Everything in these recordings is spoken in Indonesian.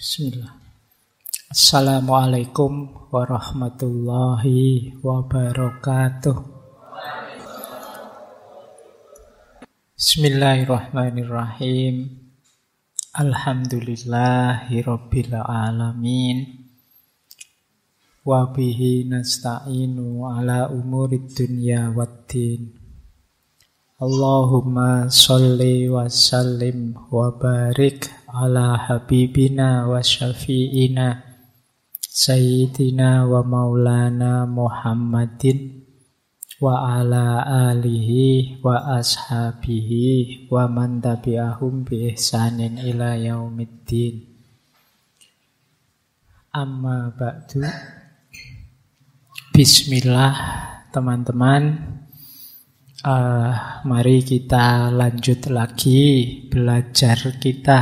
Bismillah. Assalamualaikum warahmatullahi wabarakatuh. Bismillahirrahmanirrahim. Alhamdulillahi rabbil alamin. Wa bihi nasta'inu ala umurid dunya waddin. Allahumma sholli wa sallim wa barik ala habibina wa syafi'ina sayyidina wa maulana Muhammadin wa ala alihi wa ashabihi wa man tabi'ahum bi ihsanin ila yaumiddin. Amma ba'du. Bismillah teman-teman. Mari kita lanjut lagi belajar kita,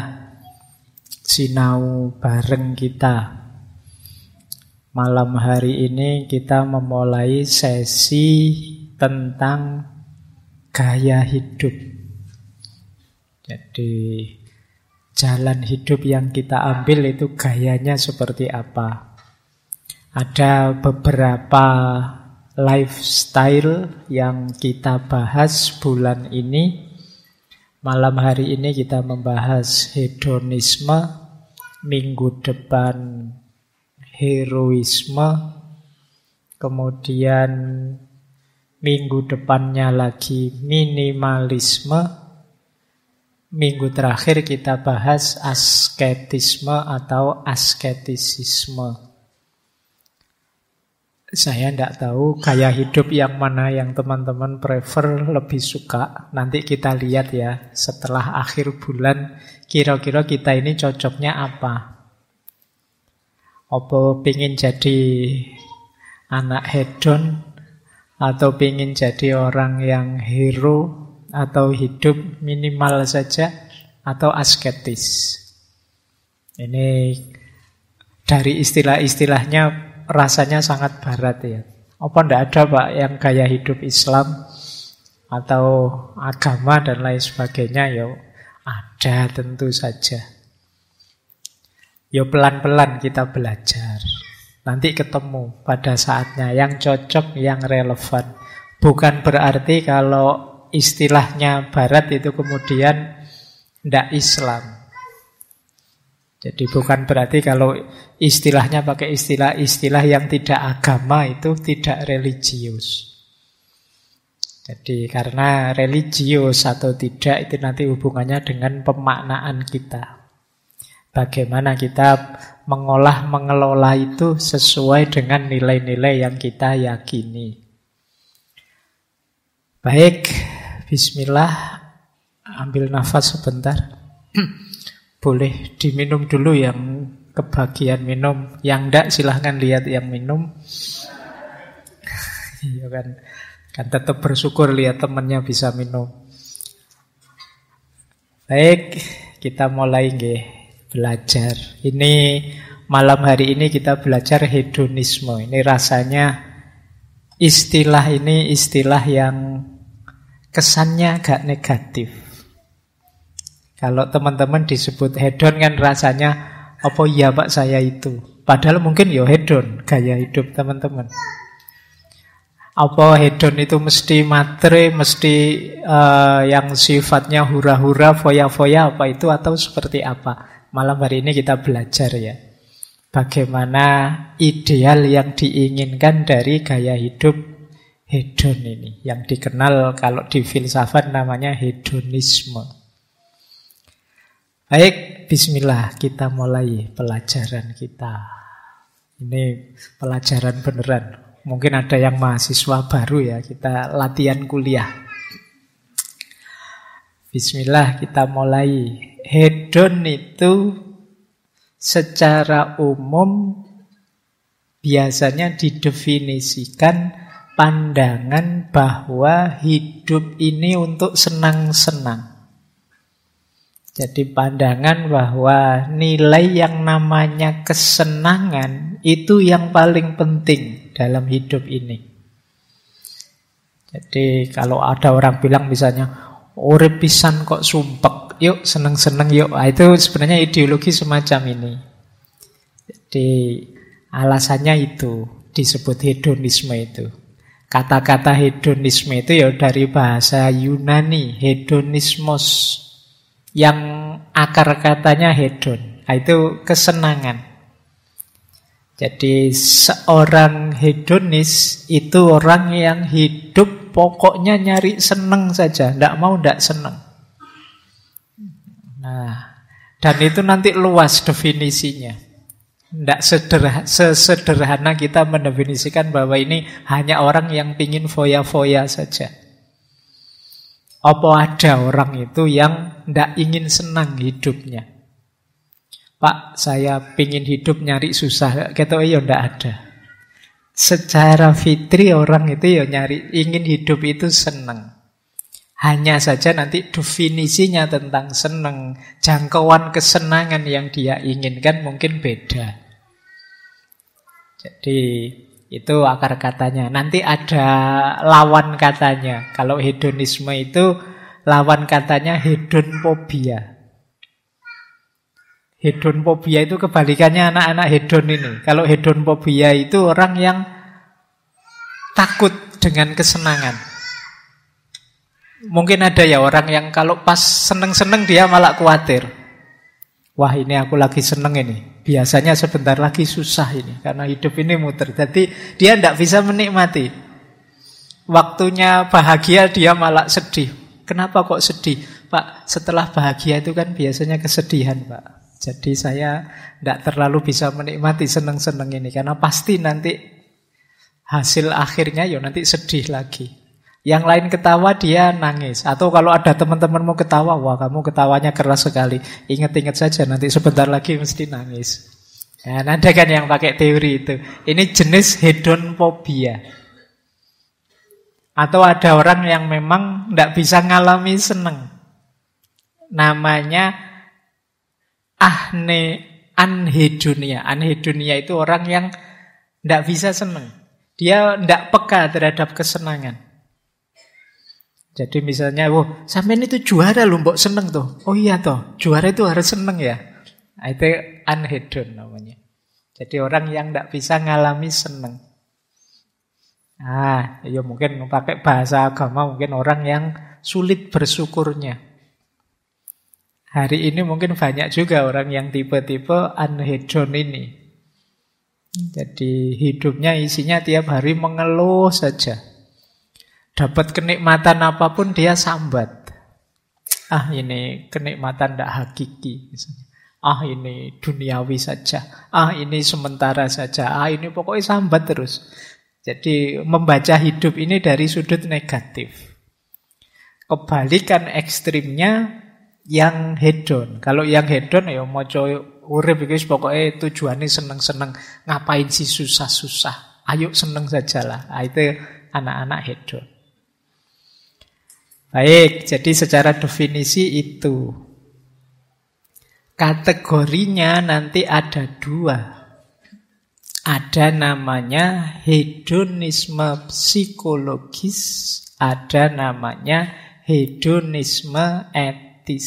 sinau bareng kita. Malam hari ini kita memulai sesi tentang gaya hidup. Jadi jalan hidup yang kita ambil itu gayanya seperti apa. Ada beberapa lifestyle yang kita bahas bulan ini. Malam hari ini kita membahas hedonisme, minggu depan heroisme, kemudian minggu depannya lagi minimalisme, minggu terakhir kita bahas asketisme atau asketisisme. Saya tidak tahu gaya hidup yang mana yang teman-teman prefer, lebih suka. Nanti kita lihat ya, setelah akhir bulan kira-kira kita ini cocoknya apa. Apa pingin jadi anak hedon, atau pingin jadi orang yang hero, atau hidup minimal saja, atau asketis. Ini dari istilah-istilahnya rasanya sangat barat ya. Apa ndak ada Pak yang gaya hidup Islam atau agama dan lain sebagainya? Yo ada, tentu saja. Yo pelan-pelan kita belajar. Nanti ketemu pada saatnya yang cocok, yang relevan. Bukan berarti kalau istilahnya barat itu kemudian ndak Islam. Jadi bukan berarti kalau istilahnya pakai istilah-istilah yang tidak agama itu tidak religius. Jadi karena religius atau tidak itu nanti hubungannya dengan pemaknaan kita. Bagaimana kita mengolah, mengelola itu sesuai dengan nilai-nilai yang kita yakini. Baik, bismillah. Ambil nafas sebentar. Boleh diminum dulu yang kebagian minum. Yang enggak silahkan lihat yang minum. Iya kan tetap bersyukur lihat temannya bisa minum. Baik, kita mulai belajar. Ini malam hari ini kita belajar hedonisme. Ini rasanya istilah ini istilah yang kesannya agak negatif. Kalau teman-teman disebut hedon kan rasanya, apa iya Pak saya itu? Padahal mungkin ya hedon, gaya hidup teman-teman. Apa hedon itu mesti matre, mesti yang sifatnya hura-hura, foya-foya apa itu atau seperti apa? Malam hari ini kita belajar ya. Bagaimana ideal yang diinginkan dari gaya hidup hedon ini. Yang dikenal kalau di filsafat namanya hedonisme. Baik, bismillah, kita mulai pelajaran kita. Ini pelajaran beneran. Mungkin ada yang mahasiswa baru ya, kita latihan kuliah. Bismillah, kita mulai. Hedon itu secara umum biasanya didefinisikan pandangan bahwa hidup ini untuk senang-senang. Jadi pandangan bahwa nilai yang namanya kesenangan itu yang paling penting dalam hidup ini. Jadi kalau ada orang bilang misalnya, urip pisan kok sumpek, yuk seneng-seneng yuk. Itu sebenarnya ideologi semacam ini. Jadi alasannya itu disebut hedonisme itu. Kata-kata hedonisme itu ya dari bahasa Yunani, hedonismos, yang akar katanya hedon. Nah, itu kesenangan. Jadi seorang hedonis itu orang yang hidup pokoknya nyari seneng saja, tidak mau tidak seneng. Nah, dan itu nanti luas definisinya. Tidak sesederhana kita mendefinisikan bahwa ini hanya orang yang pingin foya-foya saja. Apa ada orang itu yang tidak ingin senang hidupnya? Pak, saya pingin hidup nyari susah. Gitu ya tidak ada. Secara fitri orang itu ya nyari, ingin hidup itu senang. Hanya saja nanti definisinya tentang senang, jangkauan kesenangan yang dia inginkan mungkin beda. Jadi itu akar katanya. Nanti ada lawan katanya. Kalau hedonisme itu lawan katanya hedonfobia. Hedonfobia itu kebalikannya anak-anak hedon ini. Kalau hedonfobia itu orang yang takut dengan kesenangan. Mungkin ada ya orang yang kalau pas seneng-seneng dia malah khawatir. Wah, ini aku lagi seneng ini. Biasanya sebentar lagi susah ini. Karena hidup ini muter. Jadi dia tidak bisa menikmati. Waktunya bahagia dia malah sedih. Kenapa kok sedih? Pak, setelah bahagia itu kan biasanya kesedihan, Pak. Jadi saya tidak terlalu bisa menikmati seneng-seneng ini. Karena pasti nanti hasil akhirnya ya nanti sedih lagi. Yang lain ketawa dia nangis. Atau kalau ada teman-temanmu ketawa, wah kamu ketawanya keras sekali. Ingat-ingat saja nanti sebentar lagi mesti nangis. Nah, ada kan yang pakai teori itu. Ini jenis hedonfobia. Atau ada orang yang memang tidak bisa ngalami seneng. Namanya anhedonia. Anhedonia itu orang yang tidak bisa seneng. Dia tidak peka terhadap kesenangan. Jadi misalnya, sampean itu juara loh, mbok seneng tuh. Oh iya toh, juara itu harus seneng ya. Nah, itu anhedon namanya. Jadi orang yang tidak bisa ngalami seneng. Ya mungkin pakai bahasa agama, mungkin orang yang sulit bersyukurnya. Hari ini mungkin banyak juga orang yang tipe-tipe anhedon ini. Jadi hidupnya isinya tiap hari mengeluh saja. Dapat kenikmatan apapun dia sambat. Ini kenikmatan tidak hakiki. Ini duniawi saja. Ini sementara saja. Ini pokoknya sambat terus. Jadi membaca hidup ini dari sudut negatif. Kebalikan ekstrimnya yang hedon. Kalau yang hedon ya moco urip iki pokoknya tujuannya seneng-seneng. Ngapain sih susah-susah? Ayo seneng sajalah. Itu anak-anak hedon. Baik, jadi secara definisi itu. Kategorinya nanti ada dua. Ada namanya hedonisme psikologis, ada namanya hedonisme etis.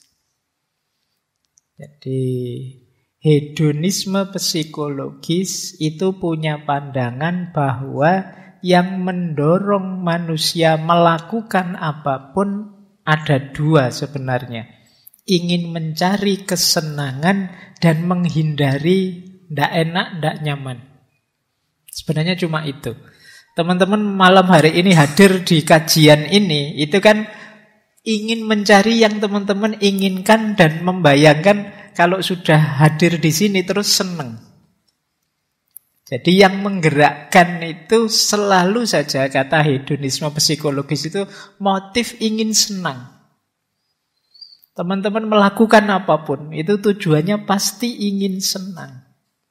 Jadi hedonisme psikologis itu punya pandangan bahwa yang mendorong manusia melakukan apapun ada dua sebenarnya. Ingin mencari kesenangan dan menghindari tidak enak, tidak nyaman. Sebenarnya cuma itu. Teman-teman malam hari ini hadir di kajian ini, itu kan ingin mencari yang teman-teman inginkan dan membayangkan kalau sudah hadir di sini terus senang. Jadi yang menggerakkan itu selalu saja kata hedonisme psikologis itu motif ingin senang. Teman-teman melakukan apapun itu tujuannya pasti ingin senang.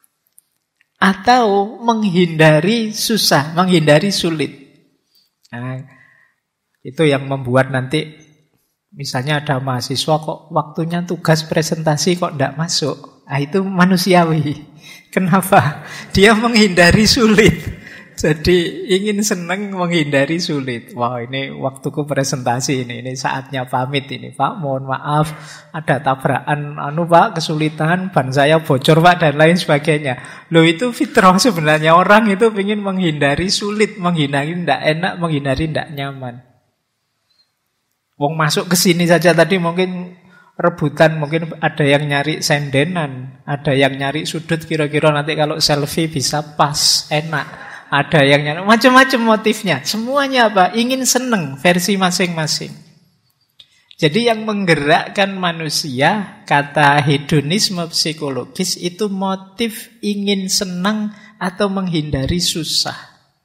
Atau menghindari susah, menghindari sulit. Nah, itu yang membuat nanti misalnya ada mahasiswa kok waktunya tugas presentasi kok tidak masuk. Itu manusiawi. Kenapa? Dia menghindari sulit. Jadi ingin senang menghindari sulit. Wah, ini waktuku presentasi ini saatnya pamit ini Pak. Mohon maaf ada tabrakan Pak, kesulitan, ban saya bocor Pak dan lain sebagainya. Loh, itu fitrah sebenarnya, orang itu ingin menghindari sulit, menghindari tidak enak, menghindari tidak nyaman. Wong masuk ke sini saja tadi mungkin rebutan, mungkin ada yang nyari sendenan, ada yang nyari sudut kira-kira nanti kalau selfie bisa pas, enak. Ada yang nyari macam-macam motifnya. Semuanya apa? Ingin seneng versi masing-masing. Jadi yang menggerakkan manusia, kata hedonisme psikologis, itu motif ingin senang atau menghindari susah.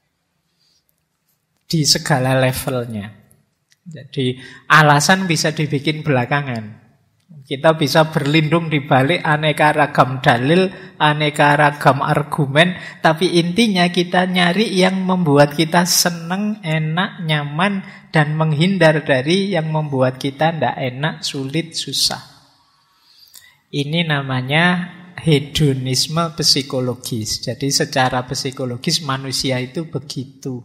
Di segala levelnya. Jadi alasan bisa dibikin belakangan. Kita bisa berlindung di balik aneka ragam dalil, aneka ragam argumen, tapi intinya kita nyari yang membuat kita senang, enak, nyaman, dan menghindar dari yang membuat kita tidak enak, sulit, susah. Ini namanya hedonisme psikologis. Jadi secara psikologis manusia itu begitu.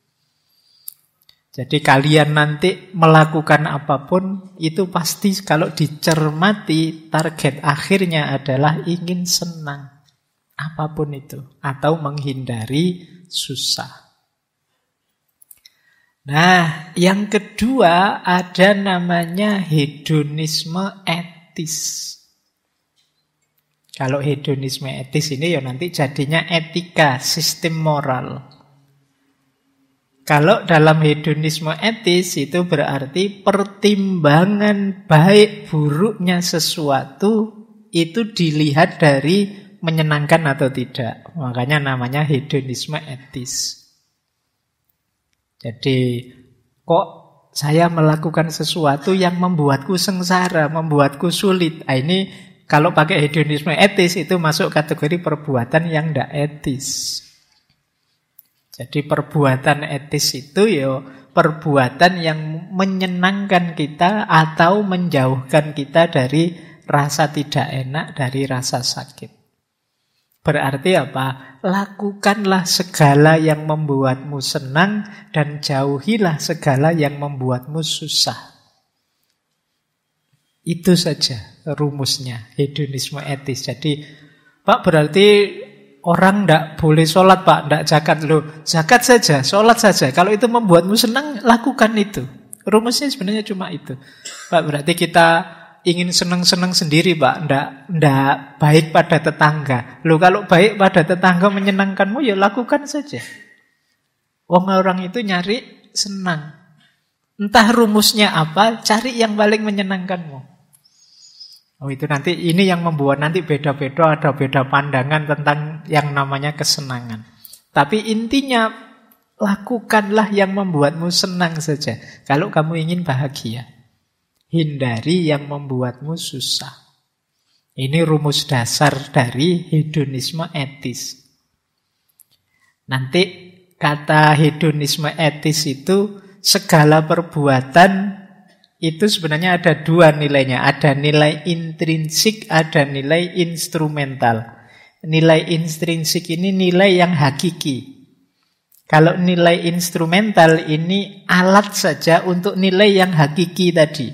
Jadi kalian nanti melakukan apapun, itu pasti kalau dicermati target akhirnya adalah ingin senang. Apapun itu. Atau menghindari susah. Nah, yang kedua ada namanya hedonisme etis. Kalau hedonisme etis ini ya nanti jadinya etika, sistem moral. Kalau dalam hedonisme etis itu berarti pertimbangan baik buruknya sesuatu itu dilihat dari menyenangkan atau tidak. Makanya namanya hedonisme etis. Jadi kok saya melakukan sesuatu yang membuatku sengsara, membuatku sulit. Ini kalau pakai hedonisme etis itu masuk kategori perbuatan yang tidak etis. Jadi perbuatan etis itu ya perbuatan yang menyenangkan kita atau menjauhkan kita dari rasa tidak enak, dari rasa sakit. Berarti apa? Lakukanlah segala yang membuatmu senang dan jauhilah segala yang membuatmu susah. Itu saja rumusnya hedonisme etis. Jadi Pak berarti orang tidak boleh sholat Pak, tidak zakat. Loh, zakat saja, sholat saja. Kalau itu membuatmu senang, lakukan itu. Rumusnya sebenarnya cuma itu. Pak, berarti kita ingin senang-senang sendiri Pak, tidak baik pada tetangga. Loh, kalau baik pada tetangga menyenangkanmu, ya lakukan saja. Orang itu nyari senang. Entah rumusnya apa, cari yang paling menyenangkanmu. Oh, itu nanti ini yang membuat nanti beda-beda, ada beda pandangan tentang yang namanya kesenangan. Tapi intinya lakukanlah yang membuatmu senang saja. Kalau kamu ingin bahagia, hindari yang membuatmu susah. Ini rumus dasar dari hedonisme etis. Nanti kata hedonisme etis itu segala perbuatan itu sebenarnya ada dua nilainya. Ada nilai intrinsik, ada nilai instrumental. Nilai intrinsik ini nilai yang hakiki. Kalau nilai instrumental ini alat saja untuk nilai yang hakiki tadi.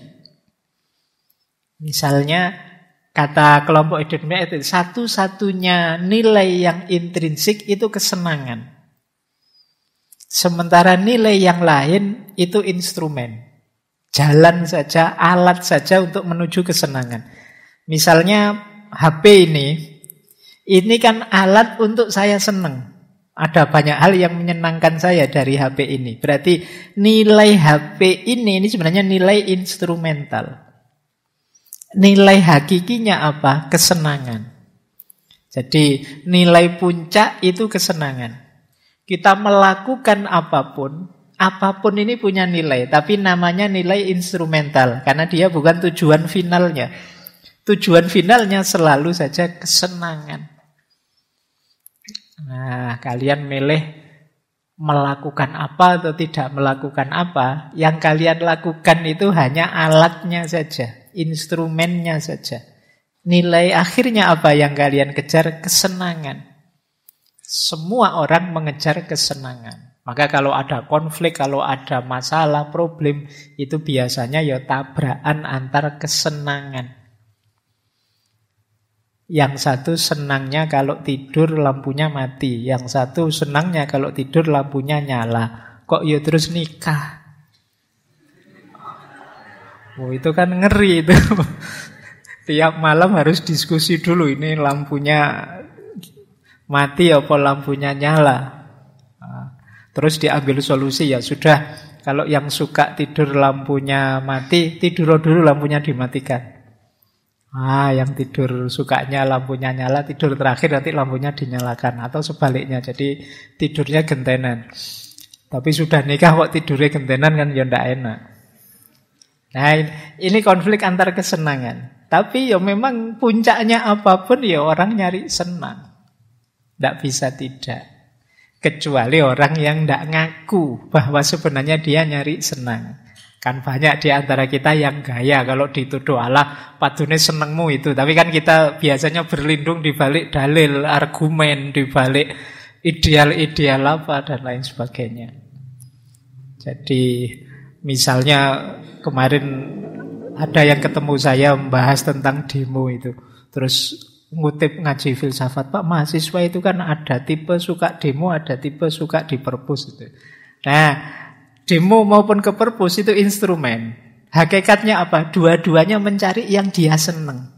Misalnya kata kelompok hedonisme itu satu-satunya nilai yang intrinsik itu kesenangan. Sementara nilai yang lain itu instrumen. Jalan saja, alat saja untuk menuju kesenangan. Misalnya HP ini kan alat untuk saya senang. Ada banyak hal yang menyenangkan saya dari HP ini. Berarti nilai HP ini sebenarnya nilai instrumental. Nilai hakikinya apa? Kesenangan. Jadi nilai puncak itu kesenangan. Kita melakukan apapun ini punya nilai, tapi namanya nilai instrumental, karena dia bukan tujuan finalnya. Tujuan finalnya selalu saja kesenangan. Nah, kalian milih melakukan apa atau tidak melakukan apa, yang kalian lakukan itu hanya alatnya saja, instrumennya saja. Nilai akhirnya apa yang kalian kejar? Kesenangan. Semua orang mengejar kesenangan. Maka kalau ada konflik, kalau ada masalah, problem, itu biasanya ya tabrakan antar kesenangan. Yang satu senangnya kalau tidur lampunya mati. Yang satu senangnya kalau tidur lampunya nyala. Kok ya terus nikah? Oh, itu kan ngeri itu. Tiap malam harus diskusi dulu. Ini lampunya mati apa lampunya nyala. Terus diambil solusi, ya sudah. Kalau yang suka tidur lampunya mati, tidur dulu lampunya dimatikan. Yang tidur sukanya lampunya nyala, tidur terakhir nanti lampunya dinyalakan. Atau sebaliknya, jadi tidurnya gentenan. Tapi sudah nikah kok tidurnya gentenan kan ya ndak enak. Nah, ini konflik antar kesenangan. Tapi ya memang puncaknya apapun ya orang nyari senang. Ndak bisa tidak. Kecuali orang yang ndak ngaku bahwa sebenarnya dia nyari senang. Kan banyak di antara kita yang gaya kalau dituduh Allah padune senengmu itu. Tapi kan kita biasanya berlindung di balik dalil, argumen, di balik ideal-ideal apa dan lain sebagainya. Jadi misalnya kemarin ada yang ketemu saya membahas tentang demo itu. Terus ngutip ngaji filsafat, Pak, mahasiswa itu kan ada tipe suka demo, ada tipe suka di perpus itu. Nah, demo maupun ke perpus itu instrumen. Hakikatnya apa? Dua-duanya mencari yang dia seneng.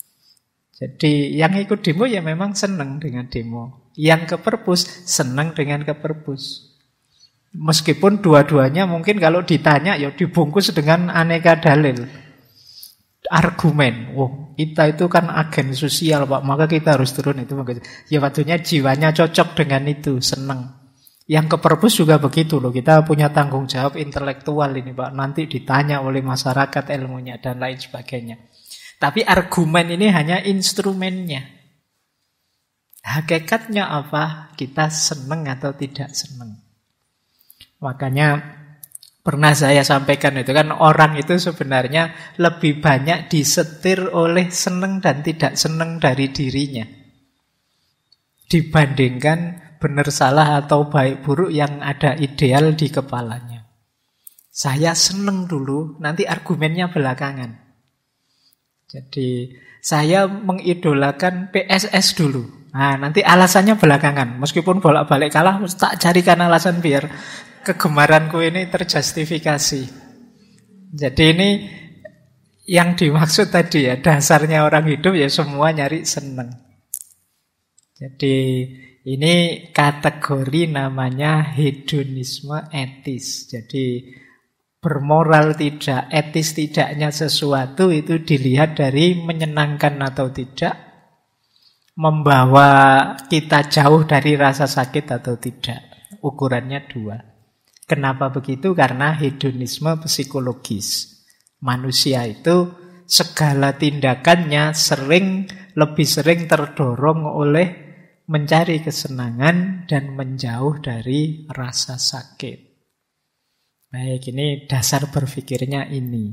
Jadi yang ikut demo ya memang seneng dengan demo. Yang ke perpus seneng dengan ke perpus. Meskipun dua-duanya mungkin kalau ditanya ya dibungkus dengan aneka dalil. Argumen. Kita itu kan agen sosial, Pak, maka kita harus turun itu. Ya waktunya jiwanya cocok dengan itu, seneng. Yang ke perpus juga begitu loh. Kita punya tanggung jawab intelektual ini, Pak. Nanti ditanya oleh masyarakat ilmunya dan lain sebagainya. Tapi argumen ini hanya instrumennya. Hakikatnya apa? Kita seneng atau tidak seneng. Makanya pernah saya sampaikan itu kan orang itu sebenarnya lebih banyak disetir oleh seneng dan tidak seneng dari dirinya. Dibandingkan benar salah atau baik buruk yang ada ideal di kepalanya. Saya seneng dulu, nanti argumennya belakangan. Jadi saya mengidolakan PSS dulu. Nah, nanti alasannya belakangan. Meskipun bolak-balik kalah, tak carikan alasan biar kegemaranku ini terjustifikasi. Jadi ini yang dimaksud tadi ya, dasarnya orang hidup ya semua nyari seneng. Jadi ini kategori namanya hedonisme etis. Jadi bermoral tidak, etis tidaknya sesuatu itu dilihat dari menyenangkan atau tidak, membawa kita jauh dari rasa sakit atau tidak. Ukurannya dua. Kenapa begitu? Karena hedonisme psikologis. Manusia itu segala tindakannya lebih sering terdorong oleh mencari kesenangan dan menjauh dari rasa sakit. Baik, ini dasar berpikirnya ini.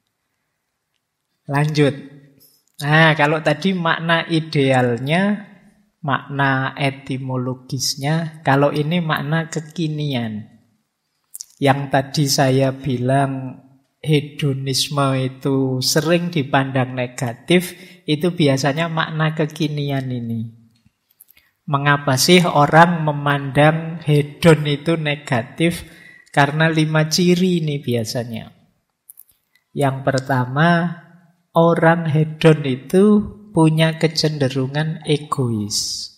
Lanjut. Nah, kalau tadi makna idealnya, makna etimologisnya, kalau ini makna kekinian. Yang tadi saya bilang hedonisme itu sering dipandang negatif, itu biasanya makna kekinian ini. Mengapa sih orang memandang hedon itu negatif? Karena 5 ciri ini biasanya. Yang pertama, orang hedon itu punya kecenderungan egois.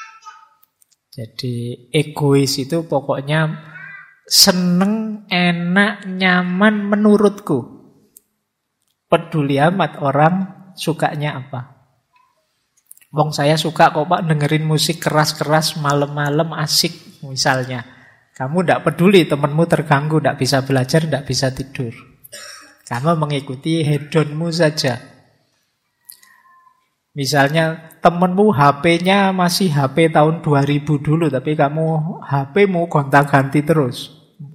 Jadi egois itu pokoknya seneng, enak, nyaman menurutku. Peduli amat orang sukanya apa. Wong saya suka kok Pak dengerin musik keras-keras malam-malam asik misalnya. Kamu tidak peduli temanmu terganggu, tidak bisa belajar, tidak bisa tidur. Kamu mengikuti hedonmu saja. Misalnya temanmu HP-nya masih HP tahun 2000 dulu, tapi kamu HP-mu gonta-ganti terus.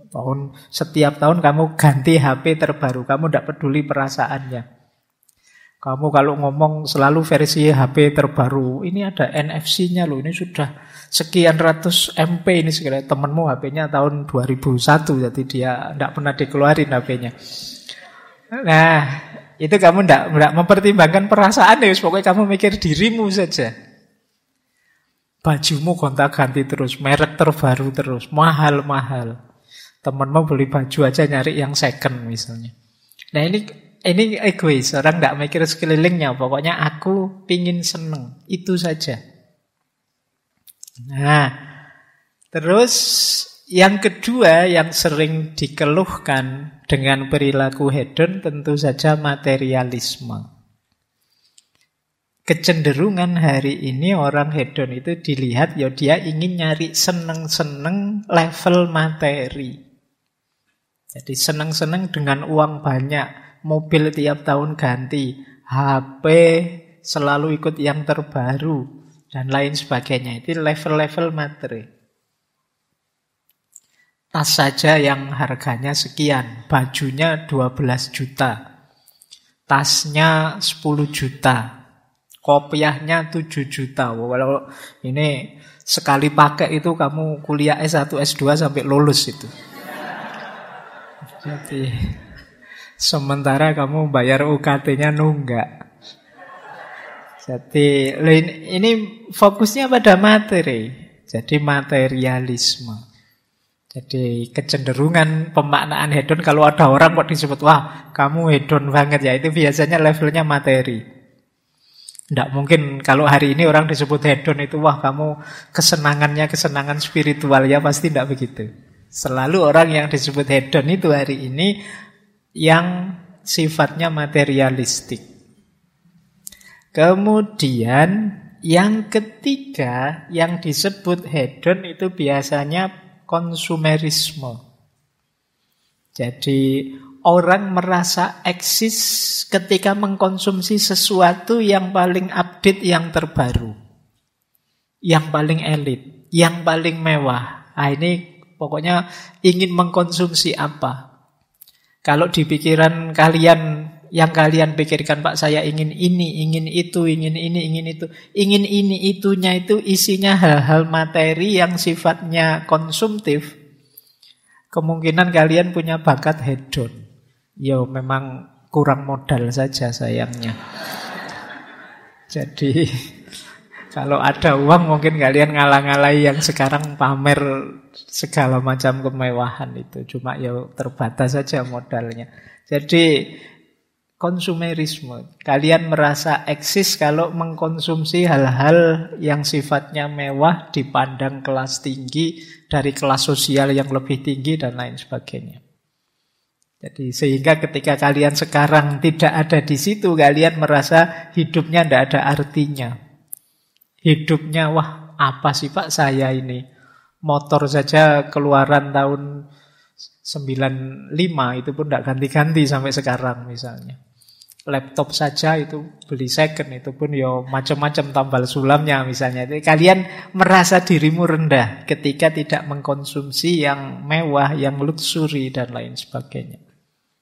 Setiap tahun kamu ganti HP terbaru, kamu tidak peduli perasaannya. Kamu kalau ngomong selalu versi HP terbaru, ini ada NFC-nya loh, ini sudah sekian ratus MP ini segala. Temenmu HP-nya tahun 2001, jadi dia tidak pernah dikeluarin HP-nya. Nah, itu kamu tidak mempertimbangkan perasaan ya, pokoknya kamu mikir dirimu saja. Bajumu gonta-ganti terus, merek terbaru terus, mahal-mahal. Temenmu beli baju aja nyari yang second misalnya. Nah ini egois, orang tidak mikir sekelilingnya. Pokoknya aku pingin seneng, itu saja. Nah, terus yang kedua yang sering dikeluhkan dengan perilaku hedon tentu saja materialisme. Kecenderungan hari ini orang hedon itu dilihat, ya dia ingin nyari seneng-seneng level materi. Jadi seneng-seneng dengan uang banyak, mobil tiap tahun ganti, HP selalu ikut yang terbaru, dan lain sebagainya. Itu level-level materi. Tas saja yang harganya sekian, bajunya 12 juta, tasnya 10 juta, kopiahnya 7 juta. Kalau ini sekali pakai itu kamu kuliah S1, S2 sampai lulus itu. Jadi sementara kamu bayar UKT-nya nunggak. Jadi ini fokusnya pada materi. Jadi materialisme. Jadi kecenderungan pemaknaan hedon, kalau ada orang kok disebut, wah kamu hedon banget ya, itu biasanya levelnya materi. Tidak mungkin kalau hari ini orang disebut hedon itu, wah kamu kesenangannya kesenangan spiritual, ya pasti tidak begitu. Selalu orang yang disebut hedon itu hari ini yang sifatnya materialistik. Kemudian yang ketiga yang disebut hedon itu biasanya konsumerisme. Jadi orang merasa eksis ketika mengkonsumsi sesuatu yang paling update, yang terbaru, yang paling elit, yang paling mewah. Nah, ini pokoknya ingin mengkonsumsi apa. Kalau di pikiran kalian, yang kalian pikirkan, Pak saya ingin ini, ingin itu, ingin ini, ingin itu. Ingin ini, itunya itu isinya hal-hal materi yang sifatnya konsumtif. Kemungkinan kalian punya bakat hedon. Ya memang kurang modal saja sayangnya. Jadi kalau ada uang mungkin kalian ngalah-ngalahi yang sekarang pamer segala macam kemewahan itu. Cuma ya terbatas saja modalnya. Jadi konsumerisme. Kalian merasa eksis kalau mengkonsumsi hal-hal yang sifatnya mewah, dipandang kelas tinggi, dari kelas sosial yang lebih tinggi dan lain sebagainya. Jadi sehingga ketika kalian sekarang tidak ada di situ, kalian merasa hidupnya tidak ada artinya. Hidupnya, wah apa sih Pak saya ini? Motor saja keluaran tahun 95 itu pun tidak ganti-ganti sampai sekarang misalnya. Laptop saja itu beli second, itu pun ya macam-macam tambal sulamnya misalnya. Jadi kalian merasa dirimu rendah ketika tidak mengkonsumsi yang mewah, yang luxury dan lain sebagainya.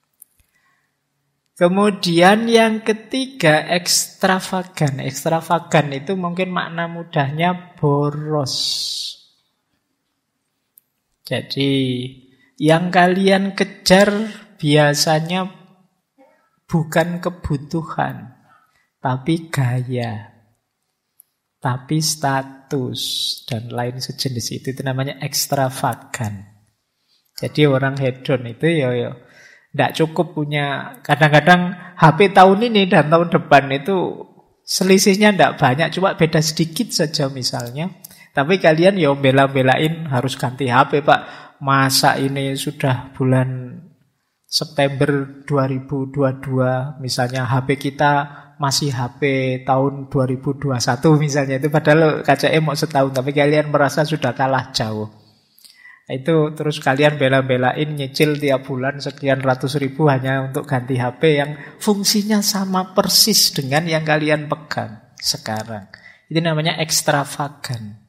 Kemudian yang ketiga, ekstravagan. Ekstravagan itu mungkin makna mudahnya boros. Jadi yang kalian kejar biasanya bukan kebutuhan, tapi gaya, tapi status dan lain sejenis itu namanya ekstravagan. Jadi orang hedon itu ya tidak cukup punya, kadang-kadang HP tahun ini dan tahun depan itu selisihnya tidak banyak, cuma beda sedikit saja misalnya. Tapi kalian ya bela-belain harus ganti HP Pak. Masa ini sudah bulan September 2022 misalnya HP kita masih HP tahun 2021 misalnya. Itu padahal KCM mau setahun, tapi kalian merasa sudah kalah jauh. Itu terus kalian bela-belain nyicil tiap bulan sekian ratus ribu hanya untuk ganti HP yang fungsinya sama persis dengan yang kalian pegang sekarang. Itu namanya ekstravagan.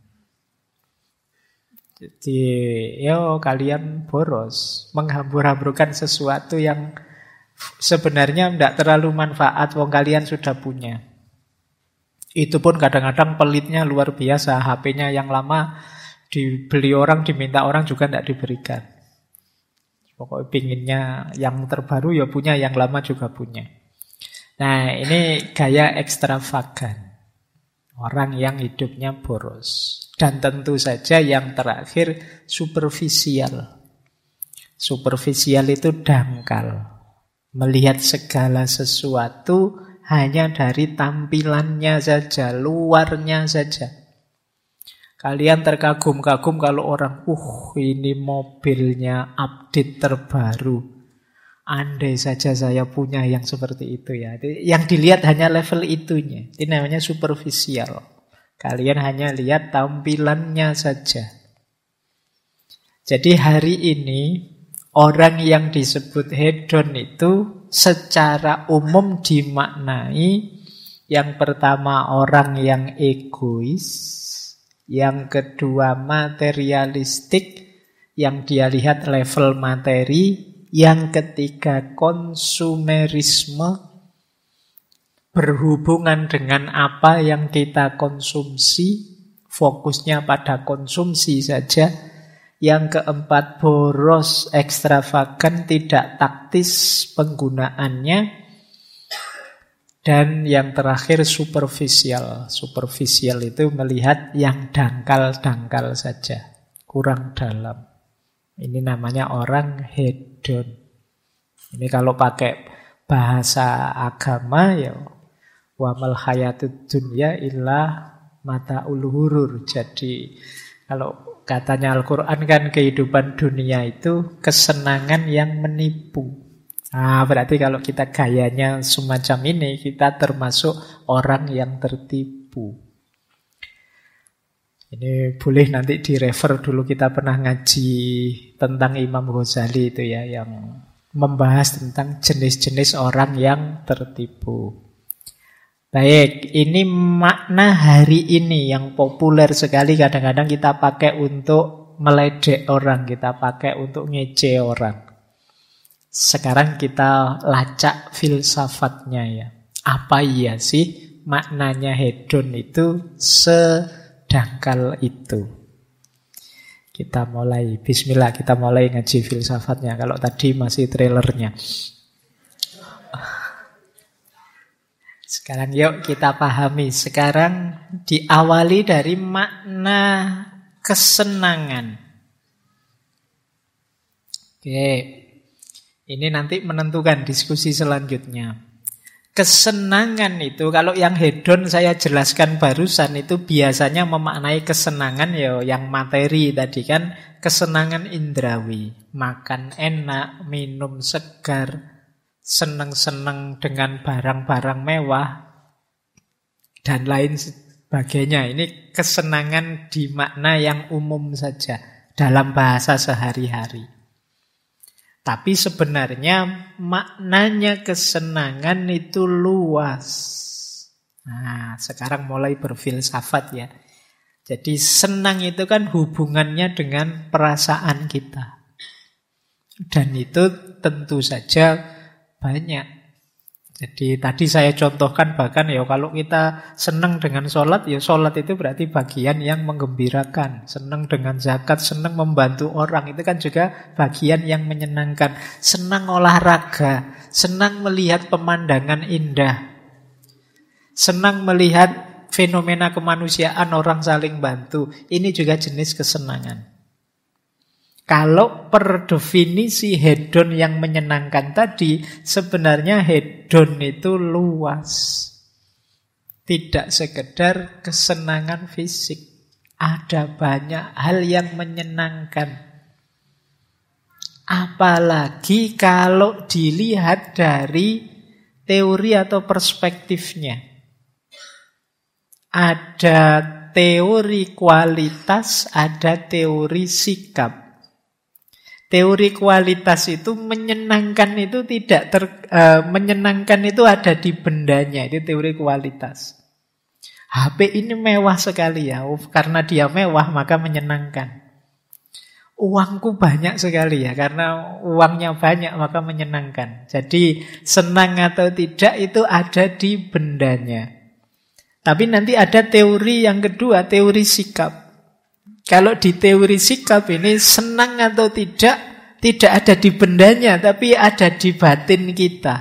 Jadi kalian boros, menghambur-hamburkan sesuatu yang sebenarnya tidak terlalu manfaat, wong kalian sudah punya. Itu pun kadang-kadang pelitnya luar biasa. HP-nya yang lama dibeli orang, diminta orang juga tidak diberikan. Pokoknya pinginnya yang terbaru ya punya, yang lama juga punya. Nah, ini gaya ekstravagan. Orang yang hidupnya boros. Dan tentu saja yang terakhir superficial. Superficial itu dangkal. Melihat segala sesuatu hanya dari tampilannya saja, luarnya saja. Kalian terkagum-kagum kalau orang, ini mobilnya update terbaru. Andai saja saya punya yang seperti itu ya. Yang dilihat hanya level itunya. Ini namanya superficial. Kalian hanya lihat tampilannya saja. Jadi hari ini orang yang disebut hedon itu secara umum dimaknai yang pertama orang yang egois, yang kedua materialistik, yang dia lihat level materi, yang ketiga konsumerisme, berhubungan dengan apa yang kita konsumsi, fokusnya pada konsumsi saja. Yang keempat boros, ekstravagan, tidak taktis penggunaannya. Dan yang terakhir superficial. Superficial itu melihat yang dangkal-dangkal saja, kurang dalam. Ini namanya orang hedon. Ini kalau pakai bahasa agama ya wa mal hayatud dunya illa mata'ul ghurur. Jadi kalau katanya Al-Quran kan kehidupan dunia itu kesenangan yang menipu. Nah, berarti kalau kita gayanya semacam ini, kita termasuk orang yang tertipu. Ini boleh nanti direfer dulu, kita pernah ngaji tentang Imam Ghazali itu ya, yang membahas tentang jenis-jenis orang yang tertipu. Baik, ini makna hari ini yang populer sekali kadang-kadang kita pakai untuk meledek orang, kita pakai untuk ngece orang. Sekarang kita lacak filsafatnya ya. Apa iya sih maknanya hedon itu sedangkal itu? Kita mulai, bismillah, kita mulai ngaji filsafatnya. Kalau tadi masih trailernya. Sekarang yuk kita pahami. Sekarang diawali dari makna kesenangan. Oke. Ini nanti menentukan diskusi selanjutnya. Kesenangan itu, kalau yang hedon saya jelaskan barusan itu biasanya memaknai kesenangan ya, yang materi tadi kan, kesenangan indrawi. Makan enak, minum segar, senang-senang dengan barang-barang mewah, dan lain sebagainya. Ini kesenangan di makna yang umum saja, dalam bahasa sehari-hari. Tapi sebenarnya maknanya kesenangan itu luas. Nah, sekarang mulai berfilsafat ya. Jadi senang itu kan hubungannya dengan perasaan kita. Dan itu tentu saja banyak. Jadi tadi saya contohkan bahkan ya kalau kita senang dengan sholat, ya sholat itu berarti bagian yang menggembirakan. Senang dengan zakat, senang membantu orang, itu kan juga bagian yang menyenangkan. Senang olahraga, senang melihat pemandangan indah, senang melihat fenomena kemanusiaan orang saling bantu. Ini juga jenis kesenangan. Kalau per definisi hedon yang menyenangkan tadi, sebenarnya hedon itu luas. Tidak sekedar kesenangan fisik. Ada banyak hal yang menyenangkan. Apalagi kalau dilihat dari teori atau perspektifnya. Ada teori kualitas, ada teori sikap. Teori kualitas itu menyenangkan itu menyenangkan itu ada di bendanya, itu teori kualitas. HP ini mewah sekali ya, karena dia mewah maka menyenangkan. Uangku banyak sekali ya, karena uangnya banyak maka menyenangkan. Jadi senang atau tidak itu ada di bendanya. Tapi nanti ada teori yang kedua, teori sikap. Kalau di teori sikap ini senang atau tidak ada di bendanya, tapi ada di batin kita.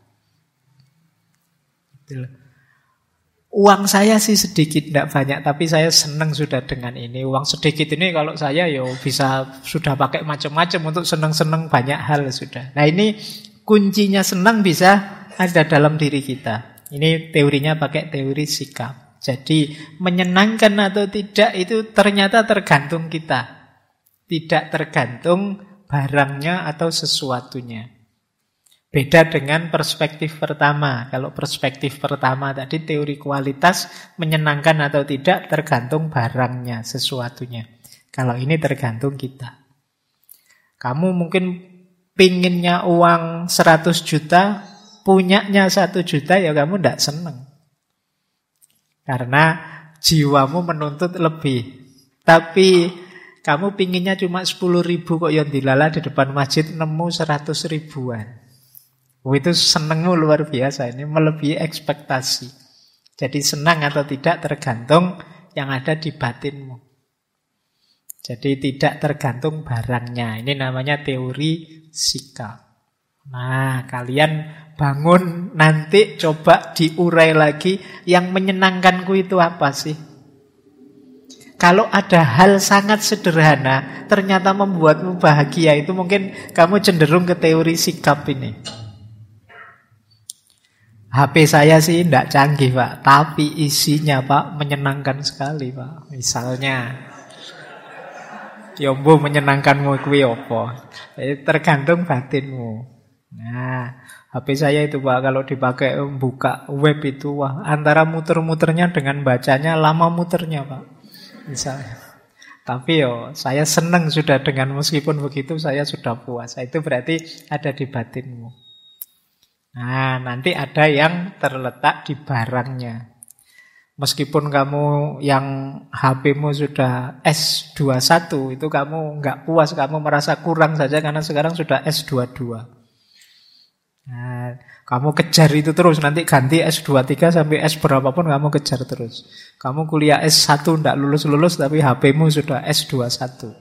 Uang saya sih sedikit, tidak banyak, tapi saya senang sudah dengan ini. Uang sedikit ini kalau saya bisa sudah pakai macam-macam untuk senang-senang banyak hal sudah. Nah ini kuncinya senang bisa ada dalam diri kita. Ini teorinya pakai teori sikap. Jadi menyenangkan atau tidak itu ternyata tergantung kita. Tidak tergantung barangnya atau sesuatunya. Beda dengan perspektif pertama. Kalau perspektif pertama tadi teori kualitas, menyenangkan atau tidak tergantung barangnya, sesuatunya. Kalau ini tergantung kita. Kamu mungkin pinginnya uang 100 juta, punyanya 1 juta, ya kamu tidak senang. Karena jiwamu menuntut lebih. Tapi kamu pinginnya cuma 10.000 kok yang dilala di depan masjid nemu 100 ribuan. Itu senengmu luar biasa, ini melebihi ekspektasi. Jadi senang atau tidak tergantung yang ada di batinmu. Jadi tidak tergantung barangnya. Ini namanya teori sikap. Nah, kalian bangun nanti coba diurai lagi, yang menyenangkanku itu apa sih? Kalau ada hal sangat sederhana ternyata membuatmu bahagia, itu mungkin kamu cenderung ke teori sikap ini. HP saya sih tidak canggih Pak, tapi isinya Pak menyenangkan sekali Pak. Misalnya Yombo menyenangkanmu kuwi apa? Tergantung batinmu. Nah, HP saya itu Pak kalau dipakai buka web itu antara muter-muternya dengan bacanya lama muternya Pak. Misalnya. Tapi saya senang sudah dengan meskipun begitu saya sudah puas. Itu berarti ada di batinmu. Nah, nanti ada yang terletak di barangnya. Meskipun kamu yang HP-mu sudah S21, itu kamu nggak puas, kamu merasa kurang saja karena sekarang sudah S22. Nah, kamu kejar itu terus, nanti ganti S23 sampai S berapapun kamu kejar terus. Kamu kuliah S1 nggak lulus-lulus, tapi HP-mu sudah S21.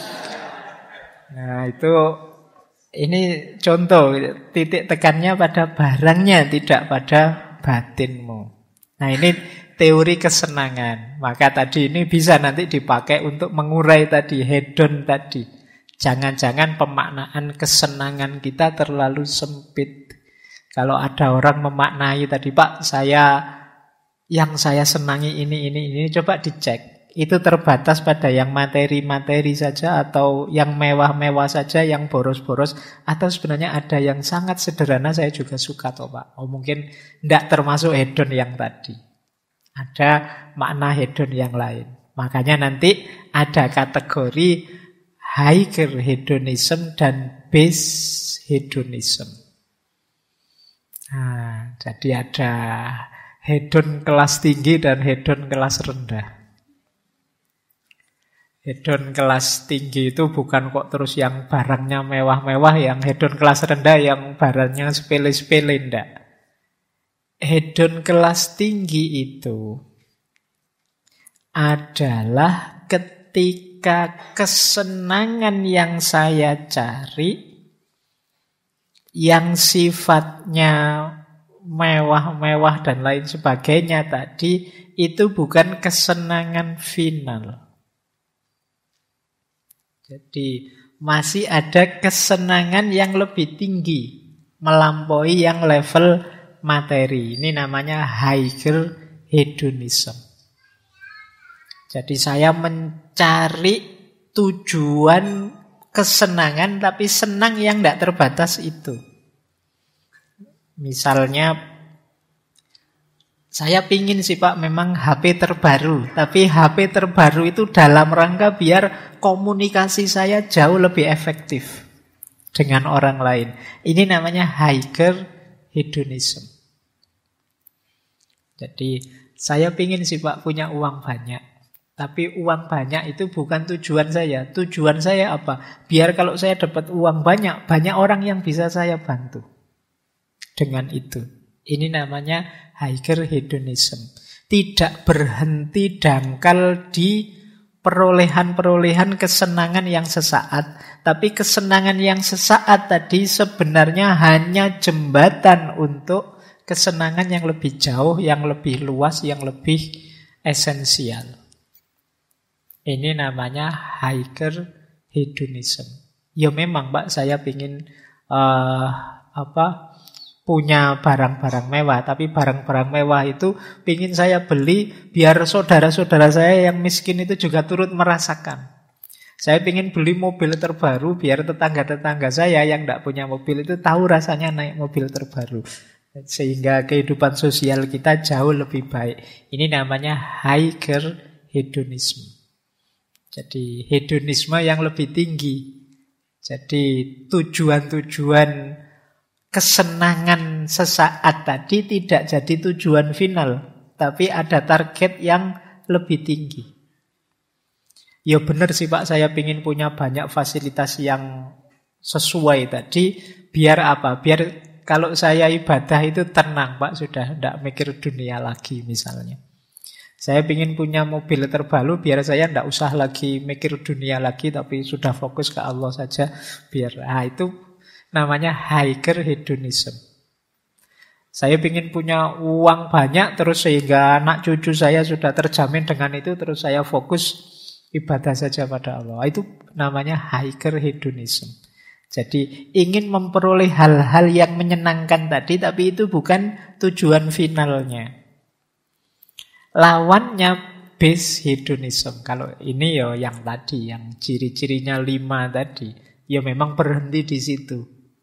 Nah, ini contoh, titik tekannya pada barangnya, tidak pada batinmu. Nah ini teori kesenangan. Maka tadi ini bisa nanti dipakai untuk mengurai tadi, hedon tadi. Jangan-jangan pemaknaan kesenangan kita terlalu sempit. Kalau ada orang memaknai tadi, Pak, yang saya senangi ini, coba dicek. Itu terbatas pada yang materi-materi saja atau yang mewah-mewah saja, yang boros-boros, atau sebenarnya ada yang sangat sederhana saya juga suka toh Pak. Mungkin tidak termasuk hedon yang tadi. Ada makna hedon yang lain. Makanya nanti ada kategori higher hedonism dan base hedonism. Nah, jadi ada hedon kelas tinggi dan hedon kelas rendah. Hedon kelas tinggi itu bukan kok terus yang barangnya mewah-mewah, yang hedon kelas rendah yang barangnya sepele-sepele, enggak. Hedon kelas tinggi itu adalah ketika kesenangan yang saya cari, yang sifatnya mewah-mewah dan lain sebagainya tadi, itu bukan kesenangan final. Jadi masih ada kesenangan yang lebih tinggi, melampaui yang level materi. Ini namanya higher hedonism. Jadi saya mencari tujuan kesenangan, tapi senang yang tidak terbatas itu. Misalnya saya pingin sih Pak memang HP terbaru, tapi HP terbaru itu dalam rangka biar komunikasi saya jauh lebih efektif dengan orang lain. Ini namanya higher hedonism. Jadi saya pingin sih Pak punya uang banyak, Tapi uang banyak itu bukan tujuan saya. Tujuan saya apa? Biar kalau saya dapat uang banyak, banyak orang yang bisa saya bantu. Dengan itu. Ini namanya higher hedonism. Tidak berhenti dangkal di perolehan-perolehan kesenangan yang sesaat. Tapi kesenangan yang sesaat tadi sebenarnya hanya jembatan untuk kesenangan yang lebih jauh, yang lebih luas, yang lebih esensial. Ini namanya higher hedonism. Ya memang Pak, saya ingin punya barang-barang mewah, tapi barang-barang mewah itu pingin saya beli biar saudara-saudara saya yang miskin itu juga turut merasakan. Saya ingin beli mobil terbaru biar tetangga-tetangga saya yang tidak punya mobil itu tahu rasanya naik mobil terbaru. Sehingga kehidupan sosial kita jauh lebih baik. Ini namanya higher hedonism. Jadi hedonisme yang lebih tinggi. Jadi tujuan-tujuan kesenangan sesaat tadi tidak jadi tujuan final, tapi ada target yang lebih tinggi. Ya benar sih Pak, saya ingin punya banyak fasilitas yang sesuai tadi. Biar apa? Biar kalau saya ibadah itu tenang Pak, sudah tidak mikir dunia lagi misalnya. Saya ingin punya mobil terbaru biar saya tidak usah lagi mikir dunia lagi, tapi sudah fokus ke Allah saja. Biar itu namanya higher hedonism. Saya ingin punya uang banyak terus sehingga anak cucu saya sudah terjamin dengan itu, terus saya fokus ibadah saja pada Allah. Itu namanya higher hedonism. Jadi ingin memperoleh hal-hal yang menyenangkan tadi, tapi itu bukan tujuan finalnya. Lawannya base hedonism. Kalau ini ya yang tadi, yang ciri-cirinya 5 tadi, ya memang berhenti di situ.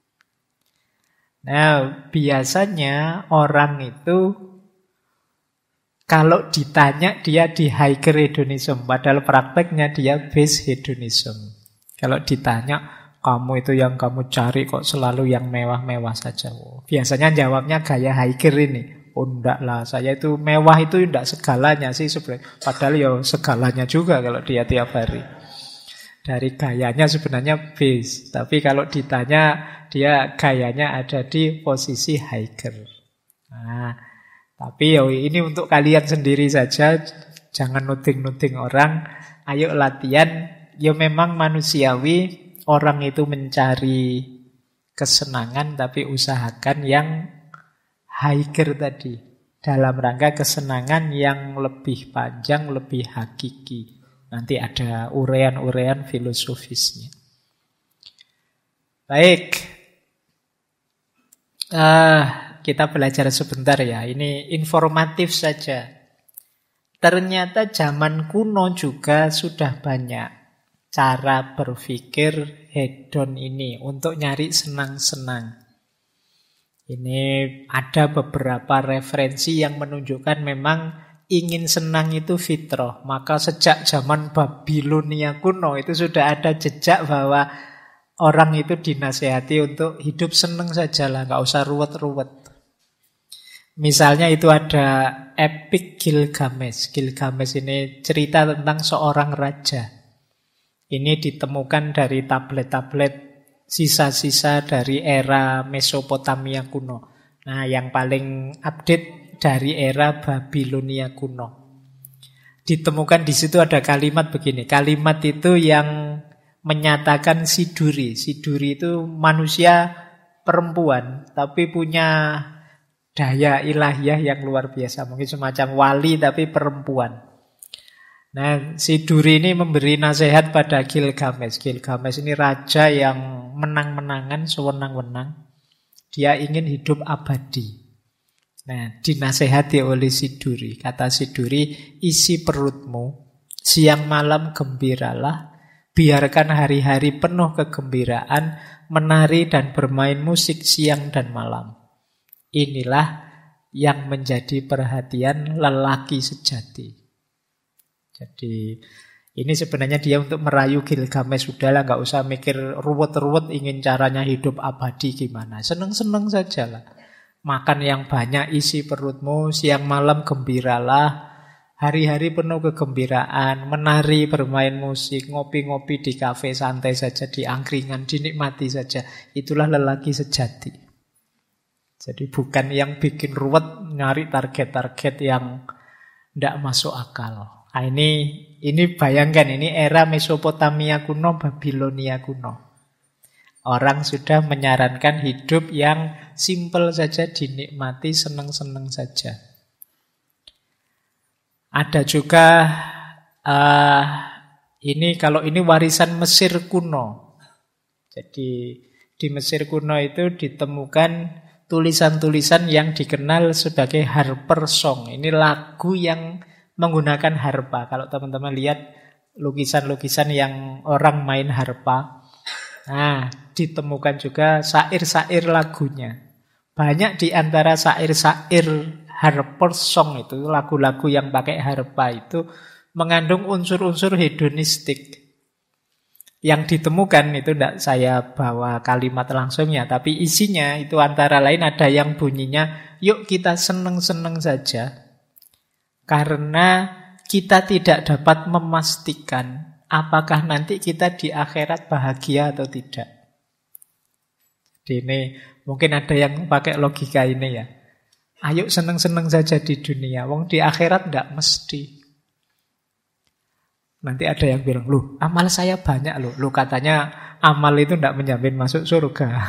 Nah, biasanya orang itu kalau ditanya dia di higher hedonism, padahal prakteknya dia base hedonism. Kalau ditanya, kamu itu yang kamu cari kok selalu yang mewah-mewah saja. Biasanya jawabnya gaya higher ini. Oh enggak lah, saya itu mewah itu enggak segalanya sih sebenarnya. Padahal ya segalanya juga kalau dia tiap hari. Dari gayanya sebenarnya base. Tapi kalau ditanya, dia gayanya ada di posisi higher. Nah, tapi ya ini untuk kalian sendiri saja. Jangan nuding-nuding orang. Ayo latihan. Ya memang manusiawi. Orang itu mencari kesenangan, tapi usahakan yang higher tadi. Dalam rangka kesenangan yang lebih panjang, lebih hakiki. Nanti ada urean-urean filosofisnya. Baik. Kita belajar sebentar ya. Ini informatif saja. Ternyata zaman kuno juga sudah banyak cara berpikir hedon ini untuk nyari senang-senang. Ini ada beberapa referensi yang menunjukkan memang ingin senang itu fitrah. Maka sejak zaman Babilonia kuno itu sudah ada jejak bahwa orang itu dinasihati untuk hidup senang sajalah, nggak usah ruwet-ruwet. Misalnya itu ada Epic Gilgamesh. Gilgamesh ini cerita tentang seorang raja. Ini ditemukan dari tablet-tablet sisa-sisa dari era Mesopotamia kuno. Nah, yang paling update dari era Babilonia kuno. Ditemukan di situ ada kalimat begini. Kalimat itu yang menyatakan Siduri. Siduri itu manusia perempuan, tapi punya daya ilahiyah yang luar biasa. Mungkin semacam wali tapi perempuan. Nah, Siduri ini memberi nasihat pada Gilgamesh. Gilgamesh ini raja yang menang-menangan, sewenang-wenang. Dia ingin hidup abadi. Nah, dinasehati oleh Siduri. Kata Siduri, isi perutmu, siang malam gembiralah, biarkan hari-hari penuh kegembiraan, menari dan bermain musik siang dan malam. Inilah yang menjadi perhatian lelaki sejati. Jadi ini sebenarnya dia untuk merayu Gilgamesh. Sudahlah, nggak usah mikir ruwet-ruwet ingin caranya hidup abadi gimana. Seneng-seneng sajalah. Makan yang banyak, isi perutmu, siang malam gembiralah. Hari-hari penuh kegembiraan, menari, bermain musik, ngopi-ngopi di kafe, santai saja, di angkringan, dinikmati saja. Itulah lelaki sejati. Jadi bukan yang bikin ruwet, nyari target-target yang tidak masuk akal. Nah, ini bayangkan, ini era Mesopotamia kuno, Babilonia kuno. Orang sudah menyarankan hidup yang simpel saja, dinikmati, seneng-seneng saja. Ada juga kalau ini warisan Mesir kuno. Jadi di Mesir kuno itu ditemukan tulisan-tulisan yang dikenal sebagai harper song. Ini lagu yang menggunakan harpa. Kalau teman-teman lihat lukisan-lukisan yang orang main harpa, nah, ditemukan juga syair-syair lagunya. Banyak di antara syair-syair harper song itu, lagu-lagu yang pakai harpa itu mengandung unsur-unsur hedonistik. Yang ditemukan itu tidak saya bawa kalimat langsungnya, tapi isinya itu antara lain ada yang bunyinya, yuk kita seneng-seneng saja, karena kita tidak dapat memastikan apakah nanti kita di akhirat bahagia atau tidak. Jadi ini mungkin ada yang pakai logika ini ya. Ayo seneng-seneng saja di dunia, wong di akhirat tidak mesti. Nanti ada yang bilang, loh amal saya banyak loh katanya amal itu tidak menjamin masuk surga.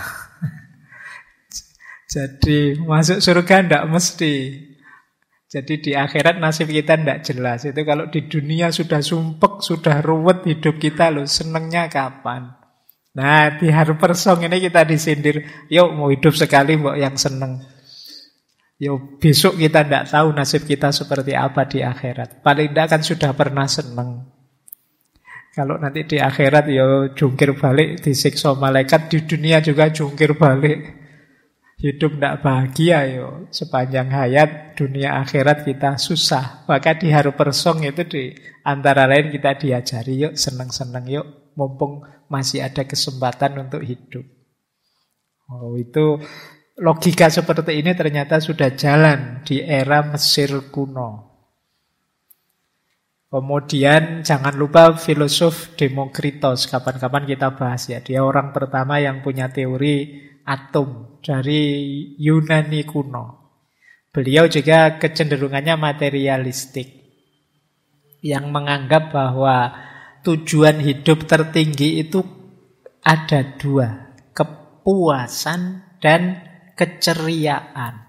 Jadi masuk surga tidak mesti. Jadi di akhirat nasib kita tidak jelas. Itu kalau di dunia sudah sumpek, sudah ruwet hidup kita loh, senengnya kapan? Nah di Harper Song ini kita disindir, yuk mau hidup sekali mbok yang seneng. Yo besok kita tidak tahu nasib kita seperti apa di akhirat. Paling tidak kan sudah pernah seneng. Kalau nanti di akhirat yo jungkir balik, disiksa malaikat, di dunia juga jungkir balik. Hidup tidak bahagia yo sepanjang hayat, dunia akhirat kita susah. Maka di Harper Song itu di antara lain kita diajari yuk seneng-seneng yuk, mumpung masih ada kesempatan untuk hidup. Oh itu logika seperti ini ternyata sudah jalan di era Mesir kuno. Kemudian jangan lupa filosof Demokritos, kapan-kapan kita bahas ya. Dia orang pertama yang punya teori atom dari Yunani kuno. Beliau juga kecenderungannya materialistik, yang menganggap bahwa tujuan hidup tertinggi itu ada dua, kepuasan dan keceriaan.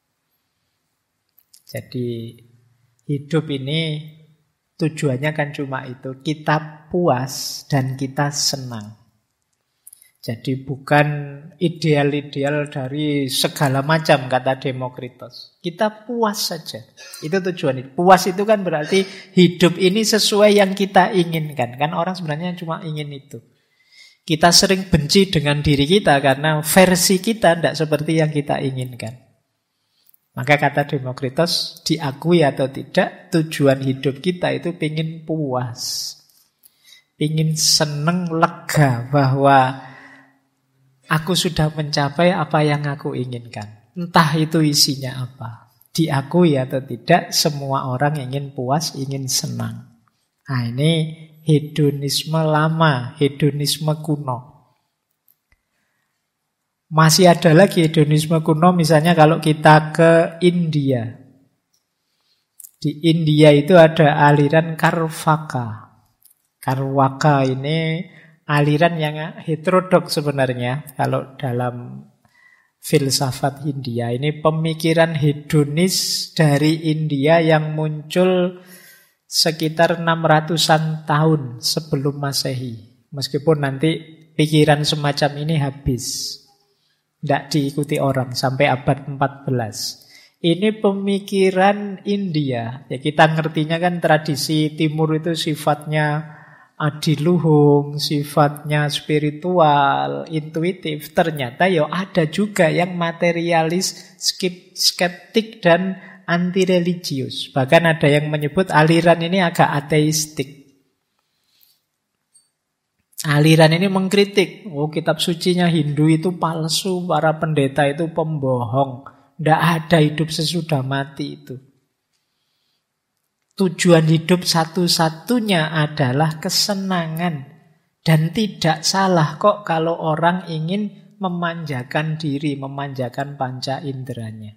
Jadi hidup ini tujuannya kan cuma itu, kita puas dan kita senang. Jadi bukan ideal-ideal dari segala macam, kata Demokritos. Kita puas saja, itu tujuan. Puas itu kan berarti hidup ini sesuai yang kita inginkan. Kan orang sebenarnya cuma ingin itu. Kita sering benci dengan diri kita karena versi kita tidak seperti yang kita inginkan. Maka kata Demokritos, diakui atau tidak, tujuan hidup kita itu pingin puas. Pingin seneng, lega bahwa aku sudah mencapai apa yang aku inginkan. Entah itu isinya apa. Diakui atau tidak, semua orang ingin puas, ingin senang. Nah ini hedonisme lama, hedonisme kuno. Masih ada lagi hedonisme kuno, misalnya kalau kita ke India. Di India itu ada aliran Karvaka. Karvaka ini aliran yang heterodoks sebenarnya. Kalau dalam filsafat India, ini pemikiran hedonis dari India yang muncul sekitar 600-an tahun sebelum Masehi. Meskipun nanti pikiran semacam ini habis, tidak diikuti orang sampai abad 14. Ini pemikiran India. Ya kita ngertinya kan tradisi timur itu sifatnya adiluhung, sifatnya spiritual, intuitif. Ternyata ya ada juga yang materialis, skeptik dan anti religius. Bahkan ada yang menyebut aliran ini agak ateistik. Aliran ini mengkritik, kitab sucinya Hindu itu palsu, para pendeta itu pembohong, tidak ada hidup sesudah mati itu. tujuan hidup satu-satunya adalah kesenangan. Dan tidak salah kok kalau orang ingin memanjakan diri, memanjakan panca inderanya.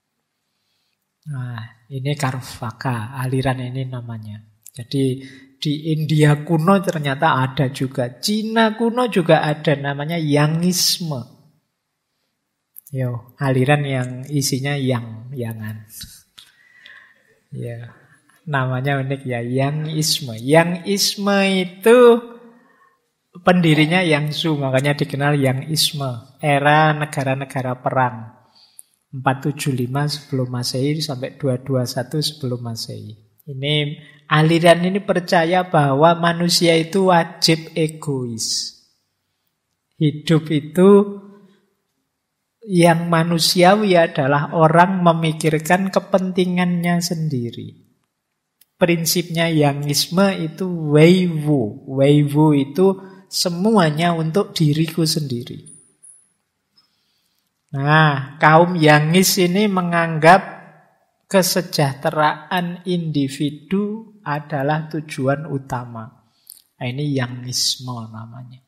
Nah, ini Karvaka, aliran ini namanya. Jadi di India kuno ternyata ada juga. Cina kuno juga ada, namanya Yangisme. Yo, aliran yang isinya yang-yangan. Ya, namanya unik ya, Yangisme. Yangisme itu pendirinya Yang Zhu, makanya dikenal Yangisme. Era negara-negara perang. 475 sebelum Masehi sampai 221 sebelum Masehi. Ini aliran ini percaya bahwa manusia itu wajib egois. Hidup itu yang manusiawi adalah orang memikirkan kepentingannya sendiri. Prinsipnya Yangisme itu Weiwu. Weiwu itu semuanya untuk diriku sendiri. Nah, kaum Yangis ini menganggap kesejahteraan individu adalah tujuan utama. Nah, ini Yangisme namanya.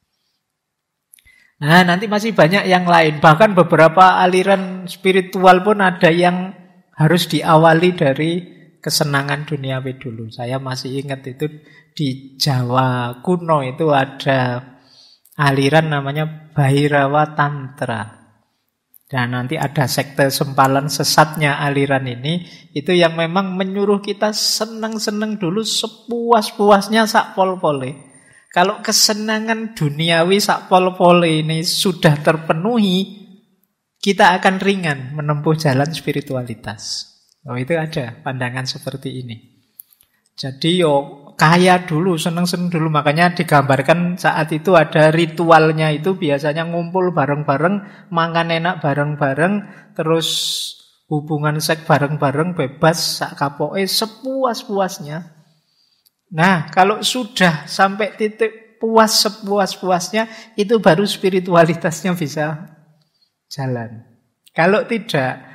Nah, nanti masih banyak yang lain. Bahkan beberapa aliran spiritual pun ada yang harus diawali dari kesenangan duniawi dulu. Saya masih ingat itu di Jawa kuno itu ada aliran namanya Bhairawa Tantra. Dan nanti ada sekte sempalan sesatnya aliran ini, itu yang memang menyuruh kita senang-senang dulu sepuas-puasnya sak pol-pole. Kalau kesenangan duniawi sak pol-pole ini sudah terpenuhi, kita akan ringan menempuh jalan spiritualitas. Oh, itu ada pandangan seperti ini. Jadi kaya dulu, seneng-seneng dulu. Makanya digambarkan saat itu ada ritualnya itu biasanya ngumpul bareng-bareng, makan enak bareng-bareng, terus hubungan seks bareng-bareng, bebas, sak kapoke, sepuas-puasnya. Nah, kalau sudah sampai titik puas sepuas-puasnya, itu baru spiritualitasnya bisa jalan. Kalau tidak,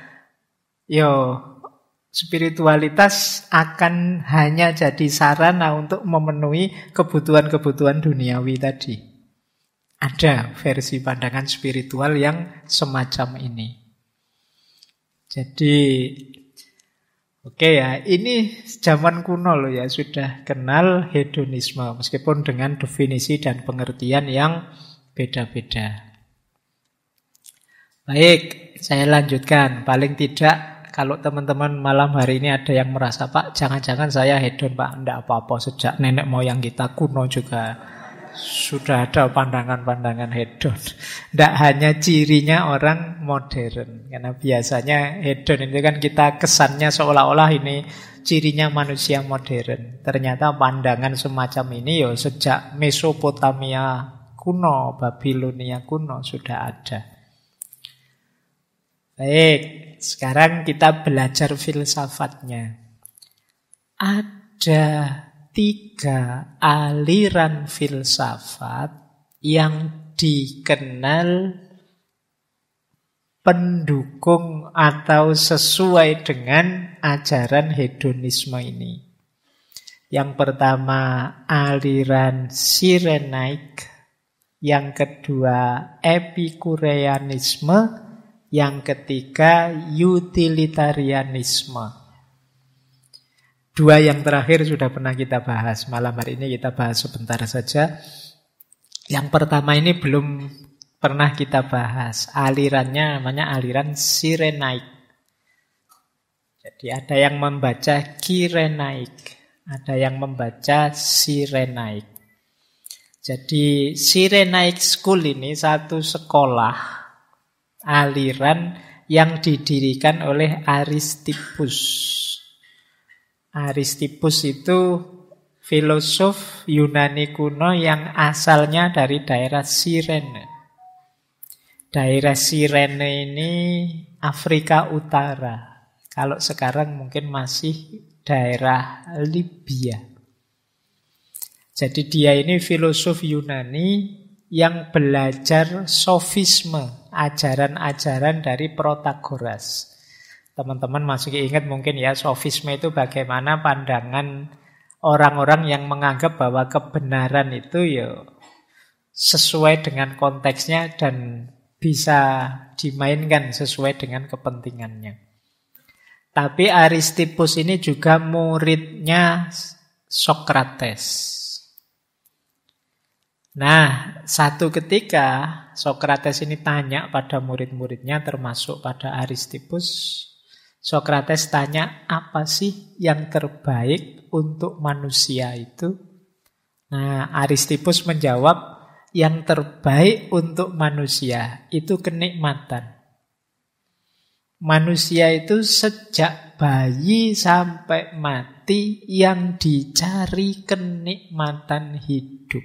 spiritualitas akan hanya jadi sarana untuk memenuhi kebutuhan-kebutuhan duniawi tadi. Ada versi pandangan spiritual yang semacam ini. Jadi, oke ya, ini zaman kuno loh ya, sudah kenal hedonisme. Meskipun dengan definisi dan pengertian yang beda-beda. Baik, saya lanjutkan. Paling tidak, kalau teman-teman malam hari ini ada yang merasa, Pak, jangan-jangan saya hedon, Pak. Tidak apa-apa, sejak nenek moyang kita kuno juga sudah ada pandangan-pandangan hedon. Tidak hanya cirinya orang modern. Karena biasanya hedon itu kan kita kesannya seolah-olah ini cirinya manusia modern. Ternyata pandangan semacam ini sejak Mesopotamia kuno, Babilonia kuno sudah ada. Baik, sekarang kita belajar filsafatnya. Ada 3 aliran filsafat yang dikenal pendukung atau sesuai dengan ajaran hedonisme ini. Yang pertama aliran Cyrenaic, yang kedua Epikureanisme, yang ketiga utilitarianisme. 2 yang terakhir sudah pernah kita bahas. Malam hari ini kita bahas sebentar saja. Yang pertama ini belum pernah kita bahas. Alirannya namanya aliran Cyrenaic. Jadi ada yang membaca Kyrenaic, ada yang membaca Cyrenaic. Jadi Cyrenaic School ini satu sekolah aliran yang didirikan oleh Aristippus. Aristippus itu filosof Yunani kuno yang asalnya dari daerah Cirene. Daerah Cirene ini Afrika Utara. Kalau sekarang mungkin masih daerah Libya. Jadi dia ini filosof Yunani yang belajar sofisme, ajaran-ajaran dari Protagoras. Teman-teman masih ingat mungkin ya, sofisme itu bagaimana pandangan orang-orang yang menganggap bahwa kebenaran itu ya sesuai dengan konteksnya dan bisa dimainkan sesuai dengan kepentingannya. Tapi Aristippus ini juga muridnya Sokrates. Nah, satu ketika Sokrates ini tanya pada murid-muridnya termasuk pada Aristippus. Sokrates tanya, apa sih yang terbaik untuk manusia itu? Nah, Aristippus menjawab, yang terbaik untuk manusia itu kenikmatan. Manusia itu sejak bayi sampai mati yang dicari kenikmatan hidup.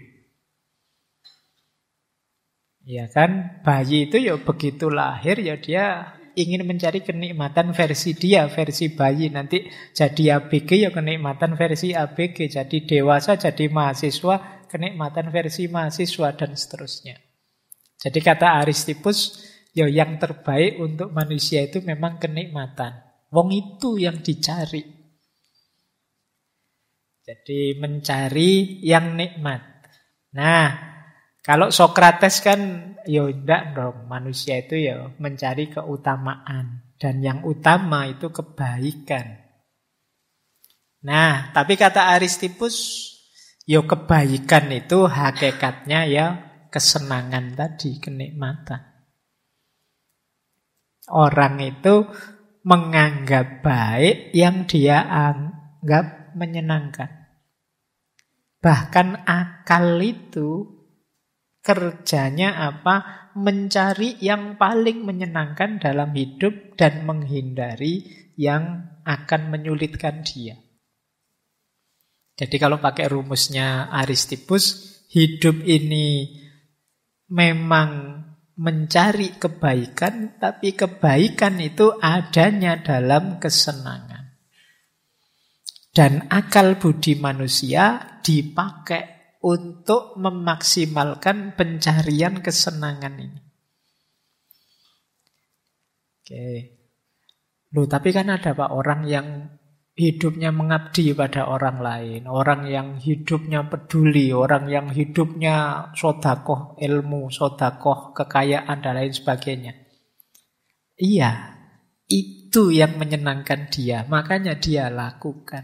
Ya kan, bayi itu ya begitu lahir ya dia ingin mencari kenikmatan versi dia, versi bayi. Nanti jadi ABG ya kenikmatan versi ABG. Jadi dewasa, jadi mahasiswa, kenikmatan versi mahasiswa, dan seterusnya. Jadi kata Aristippus, ya yang terbaik untuk manusia itu memang kenikmatan. Wong itu yang dicari. Jadi mencari yang nikmat. Nah, kalau Sokrates kan, ya enggak dong. Manusia itu ya mencari keutamaan. Dan yang utama itu kebaikan. Nah, tapi kata Aristippus, ya kebaikan itu hakikatnya ya kesenangan tadi, kenikmatan. Orang itu menganggap baik yang dia anggap menyenangkan. Bahkan akal itu kerjanya apa? Mencari yang paling menyenangkan dalam hidup dan menghindari yang akan menyulitkan dia. Jadi kalau pakai rumusnya Aristippus, hidup ini memang mencari kebaikan, tapi kebaikan itu adanya dalam kesenangan. Dan akal budi manusia dipakai untuk memaksimalkan pencarian kesenangan ini. Oke. Loh, tapi kan ada Pak orang yang hidupnya mengabdi pada orang lain, orang yang hidupnya peduli, orang yang hidupnya sodakoh ilmu, sodakoh kekayaan, dan lain sebagainya. Iya, itu yang menyenangkan dia, makanya dia lakukan.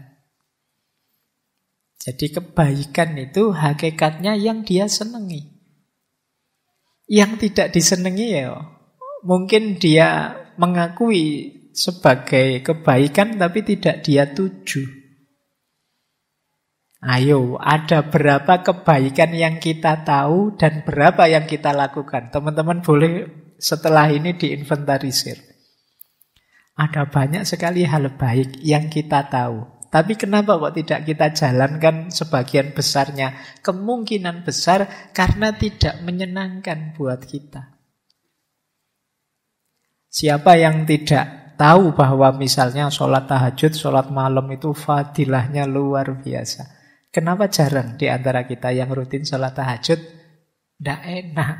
Jadi kebaikan itu hakikatnya yang dia senangi. Yang tidak disenangi ya, mungkin dia mengakui sebagai kebaikan tapi tidak dia tuju. Ayo, ada berapa kebaikan yang kita tahu dan berapa yang kita lakukan? Teman-teman boleh setelah ini diinventarisir. Ada banyak sekali hal baik yang kita tahu. Tapi kenapa kok tidak kita jalankan sebagian besarnya? Kemungkinan besar karena tidak menyenangkan buat kita. Siapa yang tidak tahu bahwa misalnya sholat tahajud, sholat malam itu fadilahnya luar biasa. Kenapa jarang di antara kita yang rutin sholat tahajud? Nggak enak.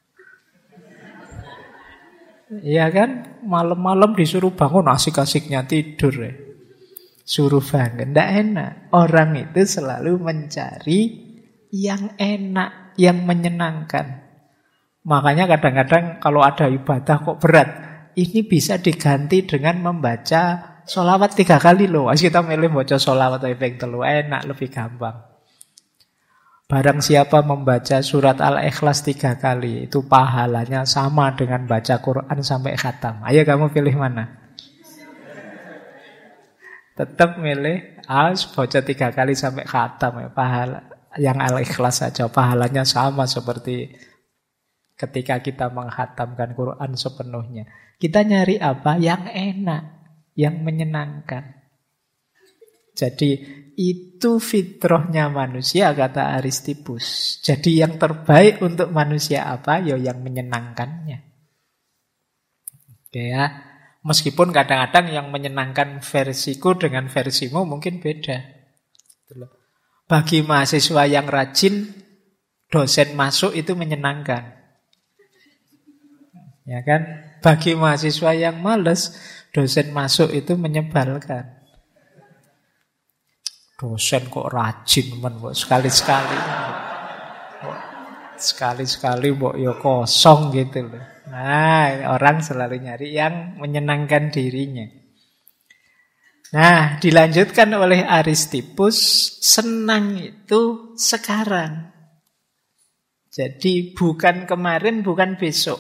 Iya kan? Malam-malam disuruh bangun asik-asiknya tidur ya. Suruh bangun, nggak enak. Orang itu selalu mencari yang enak, yang menyenangkan. Makanya kadang-kadang kalau ada ibadah kok berat, ini bisa diganti dengan membaca sholawat 3 kali loh. Kita milih baca sholawat ping 3, enak, lebih gampang. Barang siapa membaca surat Al-Ikhlas 3 kali, itu pahalanya sama dengan baca Quran sampai khatam. Ayo kamu pilih mana? Tetap milih baca 3 kali sampai khatam. Pahala yang Al-Ikhlas saja, pahalanya sama seperti ketika kita menghatamkan Quran sepenuhnya. Kita nyari apa? Yang enak, yang menyenangkan. Jadi itu fitrahnya manusia, kata Aristippus. Jadi yang terbaik untuk manusia apa? Ya yang menyenangkannya. Oke ya. Meskipun kadang-kadang yang menyenangkan versiku dengan versimu mungkin beda. Bagi mahasiswa yang rajin, dosen masuk itu menyenangkan. Ya kan? Bagi mahasiswa yang malas, dosen masuk itu menyebalkan. Dosen kok rajin men, sekali-sekali. Sekali-sekali mbok yo kosong gitu loh. Nah, orang selalu nyari yang menyenangkan dirinya. Nah, dilanjutkan oleh Aristippus, senang itu sekarang. Jadi bukan kemarin, bukan besok.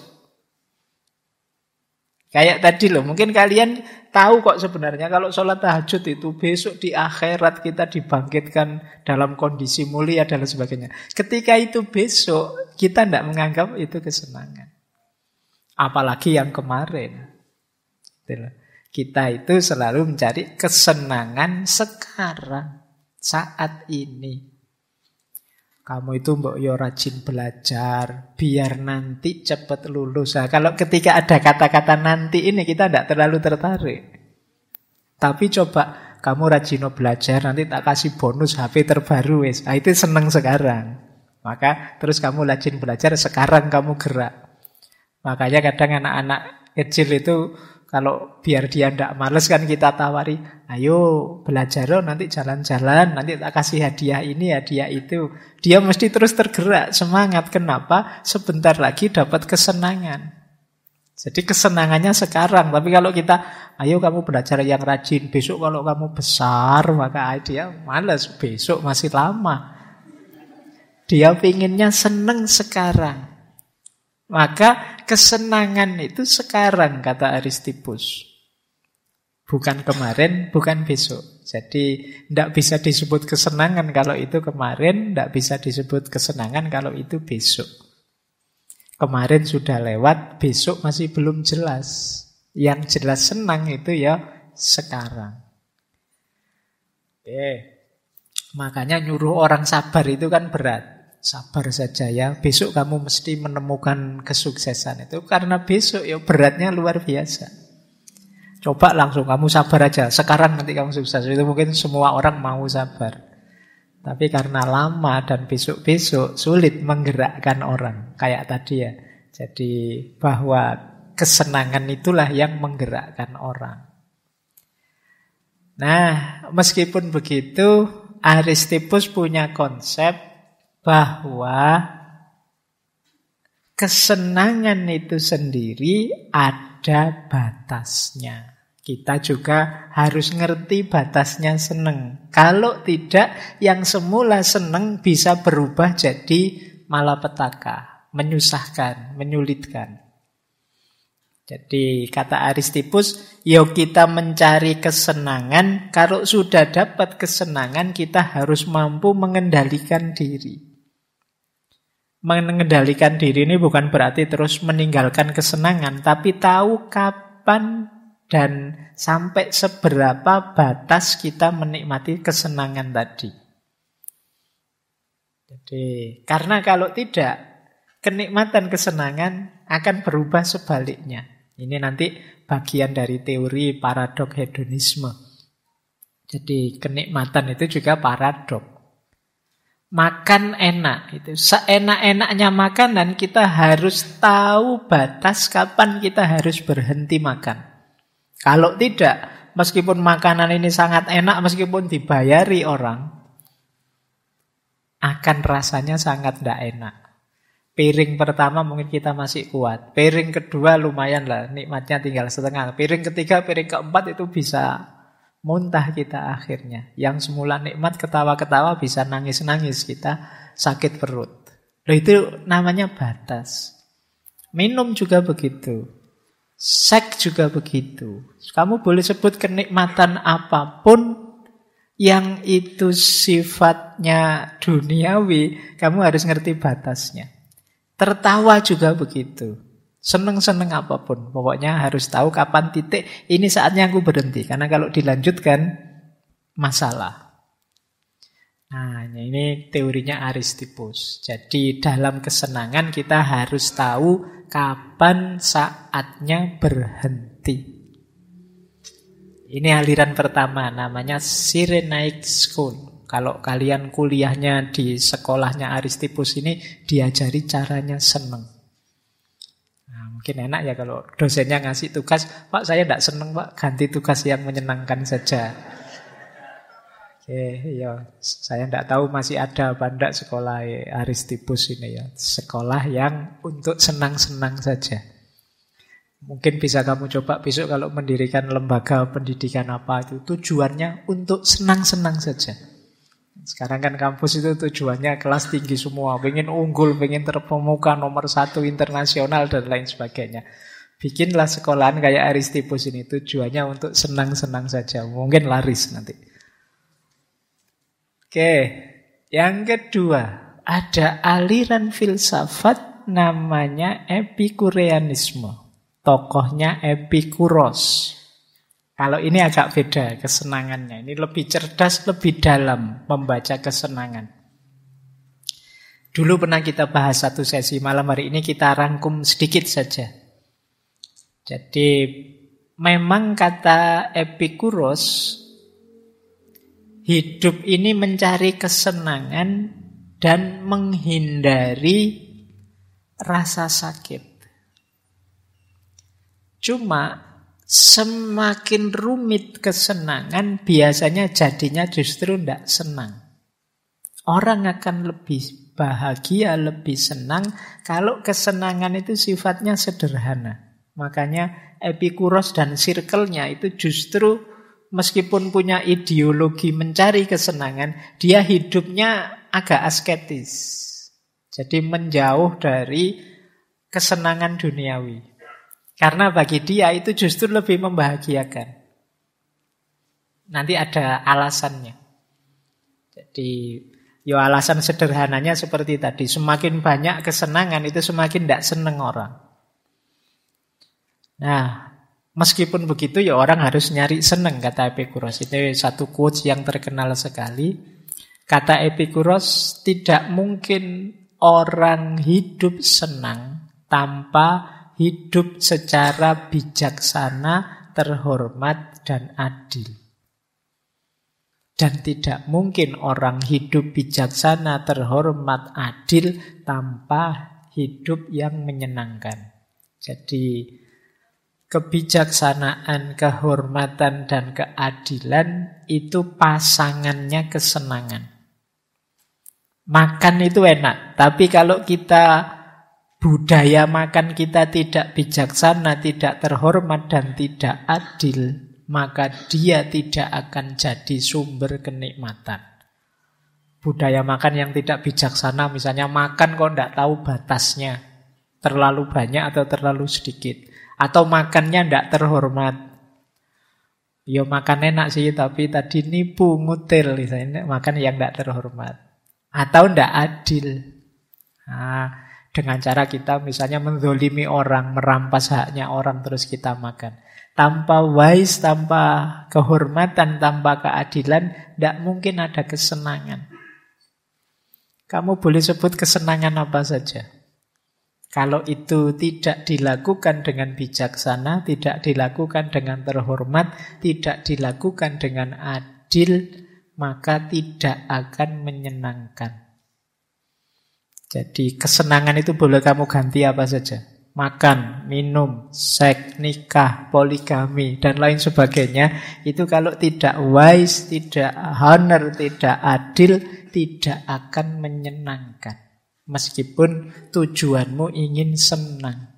Kayak tadi loh, mungkin kalian tahu kok sebenarnya kalau sholat tahajud itu besok di akhirat kita dibangkitkan dalam kondisi mulia dan sebagainya. Ketika itu besok, kita tidak menganggap itu kesenangan. Apalagi yang kemarin. Kita itu selalu mencari kesenangan sekarang, saat ini. Kamu itu mbok yo rajin belajar, biar nanti cepat lulus. Nah, kalau ketika ada kata-kata nanti ini kita tidak terlalu tertarik. Tapi coba kamu rajin belajar, nanti tak kasih bonus HP terbaru wes. Nah, itu seneng sekarang. Maka terus kamu rajin belajar, sekarang kamu gerak. Makanya kadang anak-anak kecil itu kalau biar dia tidak males kan kita tawari, ayo belajar loh, nanti jalan-jalan, nanti tak kasih hadiah ini, hadiah itu. Dia mesti terus tergerak, semangat. Kenapa? Sebentar lagi dapat kesenangan. Jadi kesenangannya sekarang. Tapi kalau kita, ayo kamu belajar yang rajin, besok kalau kamu besar, maka dia males, besok masih lama. Dia pinginnya seneng sekarang. Maka kesenangan itu sekarang, kata Aristippus. Bukan kemarin, bukan besok. Jadi tidak bisa disebut kesenangan kalau itu kemarin, tidak bisa disebut kesenangan kalau itu besok. Kemarin sudah lewat, besok masih belum jelas. Yang jelas senang itu ya sekarang. Makanya nyuruh orang sabar itu kan berat. Sabar saja ya, besok kamu mesti menemukan kesuksesan itu. Karena besok ya beratnya luar biasa. Coba langsung kamu sabar aja, sekarang nanti kamu sukses. Itu mungkin semua orang mau sabar. Tapi karena lama dan besok-besok sulit menggerakkan orang. Kayak tadi ya. Jadi bahwa kesenangan itulah yang menggerakkan orang. Nah, meskipun begitu, Aristippus punya konsep bahwa kesenangan itu sendiri ada batasnya. Kita juga harus ngerti batasnya seneng. Kalau tidak, yang semula seneng bisa berubah jadi malapetaka, menyusahkan, menyulitkan. Jadi kata Aristippus, yo kita mencari kesenangan. Kalau sudah dapat kesenangan, kita harus mampu mengendalikan diri. Mengendalikan diri ini bukan berarti terus meninggalkan kesenangan, tapi tahu kapan dan sampai seberapa batas kita menikmati kesenangan tadi. Jadi, karena kalau tidak, kenikmatan kesenangan akan berubah sebaliknya. Ini nanti bagian dari teori paradok hedonisme. Jadi, kenikmatan itu juga paradok. Makan enak, itu seenak-enaknya makan dan kita harus tahu batas kapan kita harus berhenti makan. Kalau tidak, meskipun makanan ini sangat enak, meskipun dibayari orang, akan rasanya sangat tidak enak. Piring pertama mungkin kita masih kuat, piring kedua lumayan lah, nikmatnya tinggal setengah, piring ketiga, piring keempat itu bisa muntah kita akhirnya. Yang semula nikmat ketawa-ketawa bisa nangis-nangis, kita sakit perut. Loh, itu namanya batas. Minum juga begitu. Seks juga begitu. Kamu boleh sebut kenikmatan apapun yang itu sifatnya duniawi, kamu harus ngerti batasnya. Tertawa juga begitu. Seneng-seneng apapun, pokoknya harus tahu kapan titik ini saatnya aku berhenti. Karena kalau dilanjutkan masalah. Nah, ini teorinya Aristippus. Jadi dalam kesenangan kita harus tahu kapan saatnya berhenti. Ini aliran pertama, namanya Cyrenaic School. Kalau kalian kuliahnya di sekolahnya Aristippus ini, diajari caranya seneng. Mungkin enak ya kalau dosennya ngasih tugas, Pak saya tidak senang Pak, ganti tugas yang menyenangkan saja. Oke, ya, saya tidak tahu masih ada apa enggak sekolah Aristippus ini ya. Sekolah yang untuk senang-senang saja. Mungkin bisa kamu coba besok kalau mendirikan lembaga pendidikan apa itu. Tujuannya untuk senang-senang saja. Sekarang kan kampus itu tujuannya kelas tinggi semua. Pengen unggul, pengen terpemuka, nomor 1 internasional dan lain sebagainya. Bikinlah sekolahan kayak Aristippus ini. Tujuannya untuk senang-senang saja. Mungkin laris nanti. Oke, yang kedua, ada aliran filsafat namanya Epikureanisme. Tokohnya Epikuros. Kalau ini agak beda kesenangannya. Ini lebih cerdas, lebih dalam membaca kesenangan. Dulu pernah kita bahas satu sesi, malam hari ini kita rangkum sedikit saja. Jadi, memang kata Epikuros, hidup ini mencari kesenangan dan menghindari rasa sakit. Cuma semakin rumit kesenangan biasanya jadinya justru tidak senang. Orang akan lebih bahagia, lebih senang kalau kesenangan itu sifatnya sederhana. Makanya Epikuros dan circle-nya itu justru meskipun punya ideologi mencari kesenangan, dia hidupnya agak asketis. Jadi menjauh dari kesenangan duniawi. Karena bagi dia itu justru lebih membahagiakan. Nanti ada alasannya. Jadi, ya alasan sederhananya seperti tadi. Semakin banyak kesenangan itu semakin tidak senang orang. Nah, meskipun begitu ya orang harus nyari seneng, kata Epikuros. Itu satu quotes yang terkenal sekali. Kata Epikuros, tidak mungkin orang hidup senang tanpa hidup secara bijaksana, terhormat, dan adil. Dan tidak mungkin orang hidup bijaksana, terhormat, adil tanpa hidup yang menyenangkan. Jadi kebijaksanaan, kehormatan, dan keadilan itu pasangannya kesenangan. Makan itu enak, tapi kalau kita budaya makan kita tidak bijaksana, tidak terhormat, dan tidak adil, maka dia tidak akan jadi sumber kenikmatan. Budaya makan yang tidak bijaksana, misalnya makan kok tidak tahu batasnya, terlalu banyak atau terlalu sedikit. Atau makannya tidak terhormat. Ya makan enak sih, tapi tadi nipu, ngutil, misalnya makan yang tidak terhormat. Atau tidak adil. Nah, dengan cara kita misalnya menzolimi orang, merampas haknya orang terus kita makan. Tanpa wise, tanpa kehormatan, tanpa keadilan, tidak mungkin ada kesenangan. Kamu boleh sebut kesenangan apa saja. Kalau itu tidak dilakukan dengan bijaksana, tidak dilakukan dengan terhormat, tidak dilakukan dengan adil, maka tidak akan menyenangkan. Jadi kesenangan itu boleh kamu ganti apa saja. Makan, minum, seks, nikah, poligami, dan lain sebagainya. Itu kalau tidak wise, tidak honor, tidak adil, tidak akan menyenangkan. Meskipun tujuanmu ingin senang.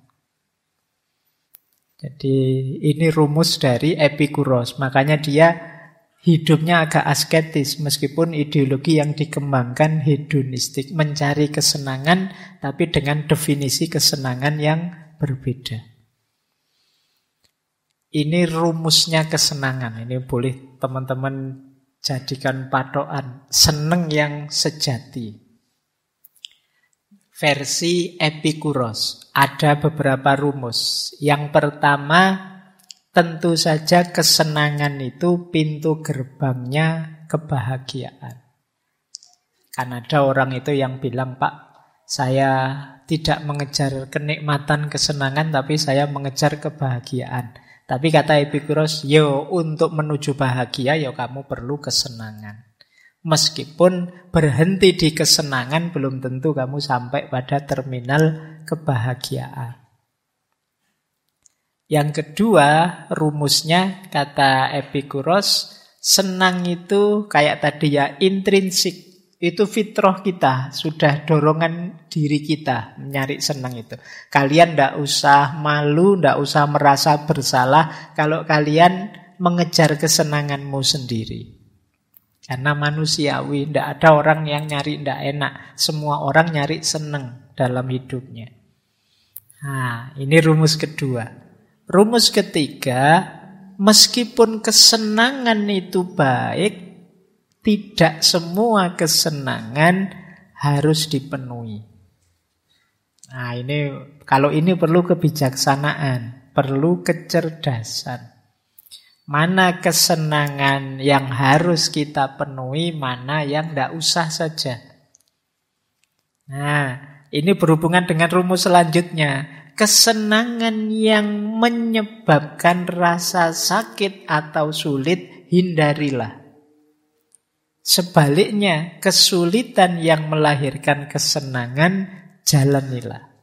Jadi ini rumus dari Epikuros. Makanya dia hidupnya agak asketis, meskipun ideologi yang dikembangkan hedonistik, mencari kesenangan, tapi dengan definisi kesenangan yang berbeda. Ini rumusnya kesenangan. Ini boleh teman-teman jadikan patokan. Seneng yang sejati. Versi Epikuros. Ada beberapa rumus. Yang pertama, tentu saja kesenangan itu pintu gerbangnya kebahagiaan. Kan ada orang itu yang bilang, Pak, saya tidak mengejar kenikmatan, kesenangan, tapi saya mengejar kebahagiaan. Tapi kata Epikuros, yo untuk menuju bahagia, yo kamu perlu kesenangan. Meskipun berhenti di kesenangan, belum tentu kamu sampai pada terminal kebahagiaan. Yang kedua, rumusnya kata Epikuros, senang itu kayak tadi ya, intrinsik. Itu fitrah kita, sudah dorongan diri kita mencari senang itu. Kalian tidak usah malu, tidak usah merasa bersalah kalau kalian mengejar kesenanganmu sendiri. Karena manusiawi, tidak ada orang yang nyari tidak enak. Semua orang nyari senang dalam hidupnya. Nah, ini rumus kedua. Rumus ketiga, meskipun kesenangan itu baik, tidak semua kesenangan harus dipenuhi. Nah, kalau ini perlu kebijaksanaan, perlu kecerdasan. Mana kesenangan yang harus kita penuhi, mana yang tidak usah saja. Nah, ini berhubungan dengan rumus selanjutnya. Kesenangan yang menyebabkan rasa sakit atau sulit, hindarilah. Sebaliknya, kesulitan yang melahirkan kesenangan, jalanilah.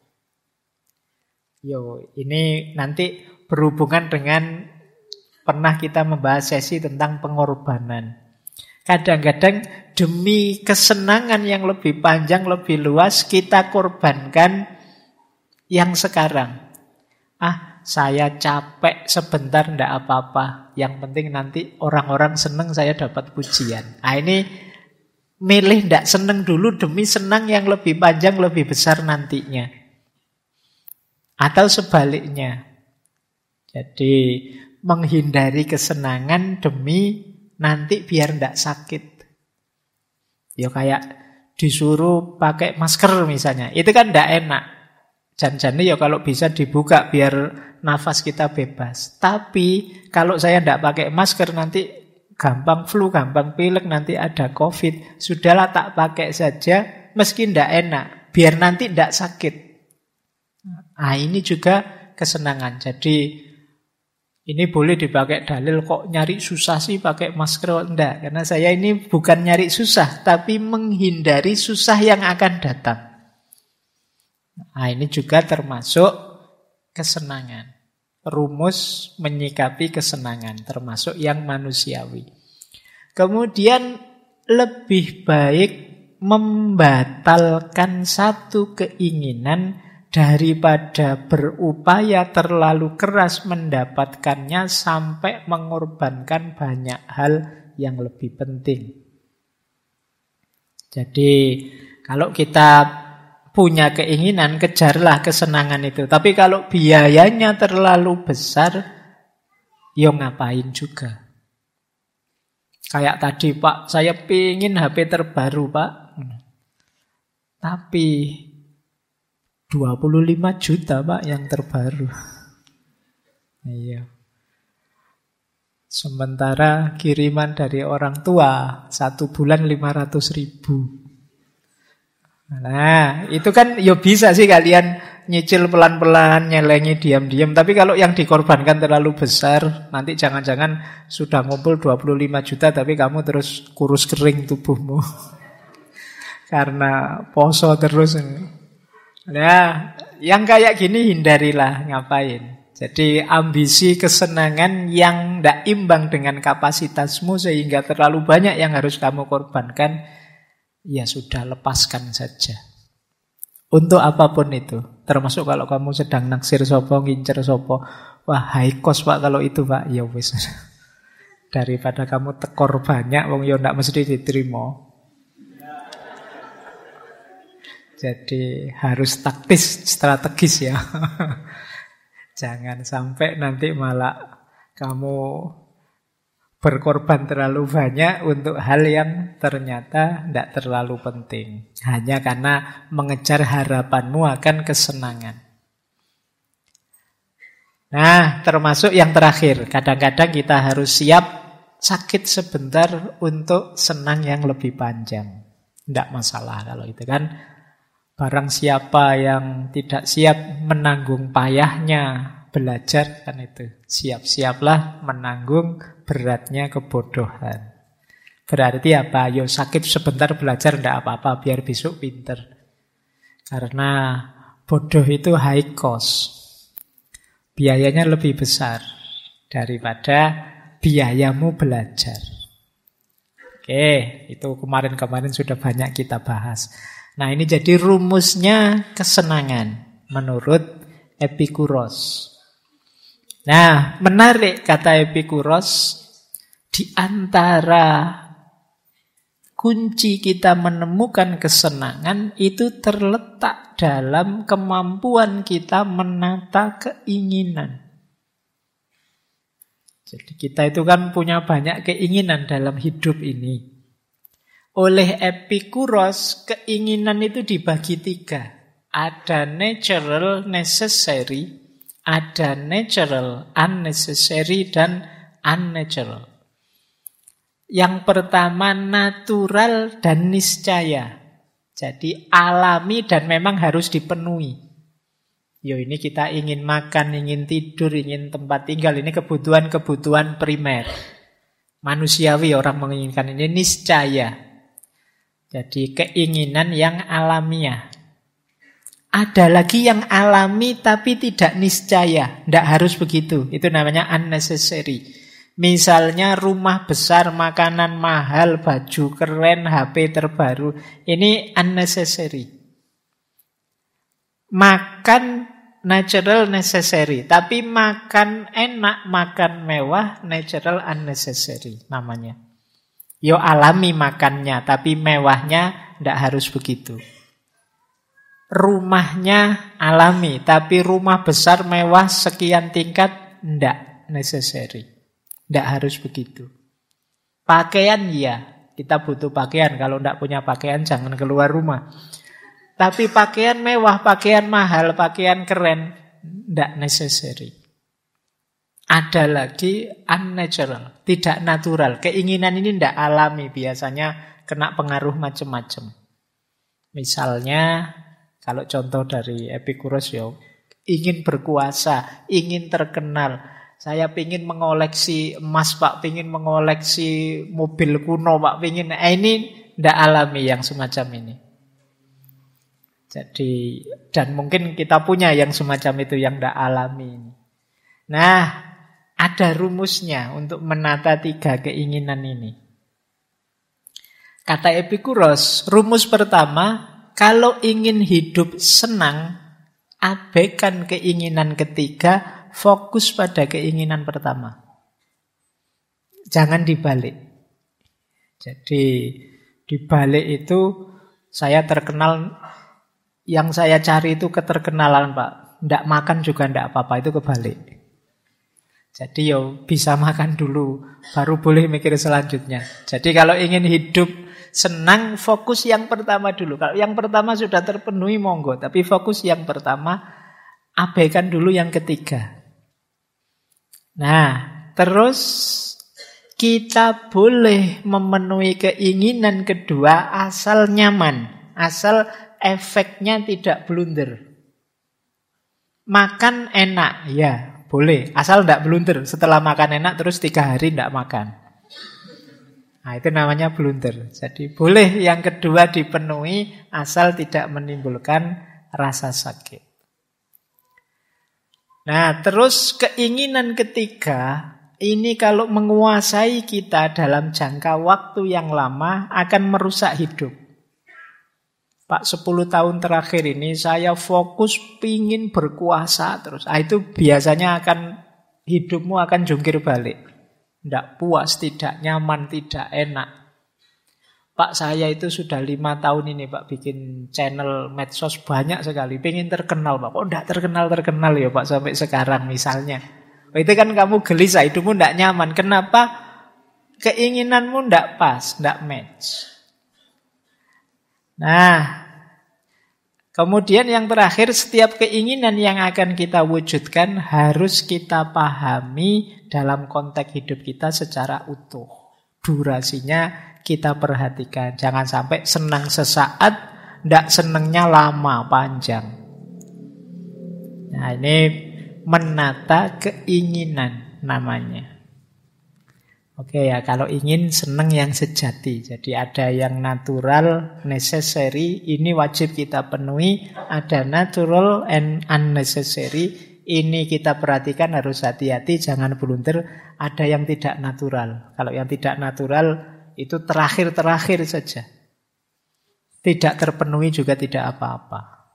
Ini nanti berhubungan dengan pernah kita membahas sesi tentang pengorbanan. Kadang-kadang demi kesenangan yang lebih panjang, lebih luas, kita korbankan yang sekarang. Saya capek sebentar ndak apa-apa. Yang penting nanti orang-orang seneng saya dapat pujian. Ini milih ndak seneng dulu demi senang yang lebih panjang, lebih besar nantinya. Atau sebaliknya. Jadi menghindari kesenangan demi nanti biar ndak sakit. Kayak disuruh pakai masker misalnya. Itu kan ndak enak. Jangan-jangan kalau bisa dibuka biar nafas kita bebas. Tapi kalau saya tidak pakai masker nanti gampang flu, gampang pilek, nanti ada COVID. Sudahlah tak pakai saja meski tidak enak. Biar nanti tidak sakit. Ini juga kesenangan. Jadi ini boleh dipakai dalil kok nyari susah sih pakai masker. Enggak, karena saya ini bukan nyari susah, tapi menghindari susah yang akan datang. Ini juga termasuk kesenangan. Rumus menyikapi kesenangan, termasuk yang manusiawi. Kemudian lebih baik membatalkan satu keinginan daripada berupaya terlalu keras mendapatkannya sampai mengorbankan banyak hal yang lebih penting. Jadi kalau kita punya keinginan, kejarlah kesenangan itu. Tapi kalau biayanya terlalu besar, ngapain juga. Kayak tadi, Pak, saya pingin HP terbaru, Pak. Tapi 25 juta, Pak, yang terbaru. Iya. Sementara kiriman dari orang tua 1 bulan 500.000. Nah, itu kan bisa sih kalian nyicil pelan-pelan, nyelengi diam-diam. Tapi kalau yang dikorbankan terlalu besar, nanti jangan-jangan sudah ngumpul 25 juta, tapi kamu terus kurus kering tubuhmu. Karena poso terus. Nah, yang kayak gini hindarilah, ngapain. Jadi ambisi kesenangan yang tidak imbang dengan kapasitasmu sehingga terlalu banyak yang harus kamu korbankan, ya sudah, lepaskan saja. Untuk apapun itu. Termasuk kalau kamu sedang naksir sopo, ngincer sopo. Wah, high cost, Pak, kalau itu, Pak. Ya wis. Daripada kamu tekor banyak, wong yo ndak mesti diterima. Jadi harus taktis, strategis ya. Jangan sampai nanti malah kamu berkorban terlalu banyak untuk hal yang ternyata tidak terlalu penting. Hanya karena mengejar harapanmu akan kesenangan. Nah, termasuk yang terakhir. Kadang-kadang kita harus siap sakit sebentar untuk senang yang lebih panjang. Tidak masalah kalau itu kan. Barang siapa yang tidak siap menanggung payahnya belajar, kan itu. Siap-siaplah menanggung beratnya kebodohan. Berarti apa? Sakit sebentar belajar tidak apa-apa, biar besok pinter. Karena bodoh itu high cost. biayanya lebih besar daripada biayamu belajar. Oke, itu kemarin-kemarin sudah banyak kita bahas. Nah, ini jadi rumusnya kesenangan menurut Epikuros. Nah, menarik kata Epikuros, di antara kunci kita menemukan kesenangan itu terletak dalam kemampuan kita menata keinginan. Jadi kita itu kan punya banyak keinginan dalam hidup ini. Oleh Epikuros, keinginan itu dibagi 3. Ada natural, necessary, ada natural, unnecessary, dan unnatural. Yang pertama natural dan niscaya. Jadi alami dan memang harus dipenuhi. Ini kita ingin makan, ingin tidur, ingin tempat tinggal. Ini kebutuhan-kebutuhan primer. Manusiawi orang menginginkan ini niscaya. Jadi keinginan yang alamiah. Ada lagi yang alami tapi tidak niscaya. Tidak harus begitu. Itu namanya unnecessary. Misalnya rumah besar, makanan mahal, baju keren, HP terbaru. Ini unnecessary. Makan natural necessary. Tapi makan enak, makan mewah, natural unnecessary namanya. Alami makannya, tapi mewahnya tidak harus begitu. Rumahnya alami, tapi rumah besar mewah sekian tingkat tidak necessary. Tidak harus begitu. Pakaian kita butuh pakaian. Kalau tidak punya pakaian jangan keluar rumah. Tapi pakaian mewah, pakaian mahal, pakaian keren tidak necessary. Ada lagi unnatural, tidak natural. Keinginan ini tidak alami, biasanya kena pengaruh macam-macam. Misalnya kalau contoh dari Epikuros ingin berkuasa, ingin terkenal. Saya ingin mengoleksi emas, Pak, ingin mengoleksi mobil kuno, Pak, ingin. Ini tidak alami yang semacam ini. Jadi, dan mungkin kita punya yang semacam itu yang tidak alami ini. Nah, ada rumusnya untuk menata 3 keinginan ini. Kata Epikuros, rumus pertama, kalau ingin hidup senang, abaikan keinginan ketiga, fokus pada keinginan pertama. Jangan dibalik. Jadi dibalik itu saya terkenal, yang saya cari itu keterkenalan, Pak. Tidak makan juga tidak apa-apa, itu kebalik. Jadi bisa makan dulu, baru boleh mikir selanjutnya. Jadi kalau ingin hidup senang, fokus yang pertama dulu. Kalau yang pertama sudah terpenuhi, monggo. Tapi fokus yang pertama, abaikan dulu yang ketiga. Nah, terus kita boleh memenuhi keinginan kedua asal nyaman. Asal efeknya tidak blunder. Makan enak, boleh. Asal tidak blunder. Setelah makan enak, terus 3 hari tidak makan. Nah, itu namanya blunder. Jadi boleh yang kedua dipenuhi asal tidak menimbulkan rasa sakit. Nah, terus keinginan ketiga, ini kalau menguasai kita dalam jangka waktu yang lama akan merusak hidup. Pak, 10 tahun terakhir ini saya fokus pingin berkuasa terus. Itu biasanya hidupmu akan jungkir balik. Tidak puas, tidak nyaman, tidak enak. Pak, saya itu sudah 5 tahun ini, Pak, bikin channel medsos banyak sekali. Pengen terkenal, Pak. Kok tidak terkenal ya, Pak, sampai sekarang misalnya. Itu kan kamu gelisah, hidupmu tidak nyaman. Kenapa? Keinginanmu tidak pas, tidak match. Nah, kemudian yang terakhir, setiap keinginan yang akan kita wujudkan harus kita pahami dalam konteks hidup kita secara utuh. Durasinya kita perhatikan. Jangan sampai senang sesaat, tidak senangnya lama, panjang. Nah, ini menata keinginan namanya. Oke ya, kalau ingin senang yang sejati. Jadi ada yang natural, necessary, ini wajib kita penuhi. Ada natural and unnecessary, Ini kita perhatikan, harus hati-hati, jangan blunder. Ada yang tidak natural. Kalau yang tidak natural itu terakhir-terakhir saja. Tidak terpenuhi juga tidak apa-apa.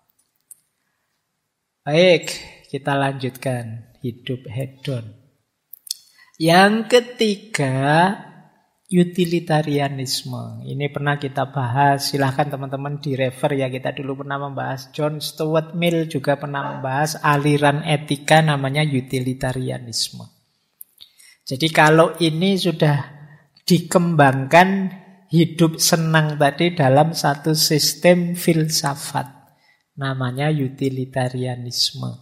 Baik, kita lanjutkan. Hidup hedon. Yang ketiga, utilitarianisme. Ini pernah kita bahas, silahkan teman-teman direfer ya. Kita dulu pernah membahas, John Stuart Mill juga pernah membahas aliran etika namanya utilitarianisme. Jadi kalau ini sudah dikembangkan hidup senang tadi dalam satu sistem filsafat, namanya utilitarianisme.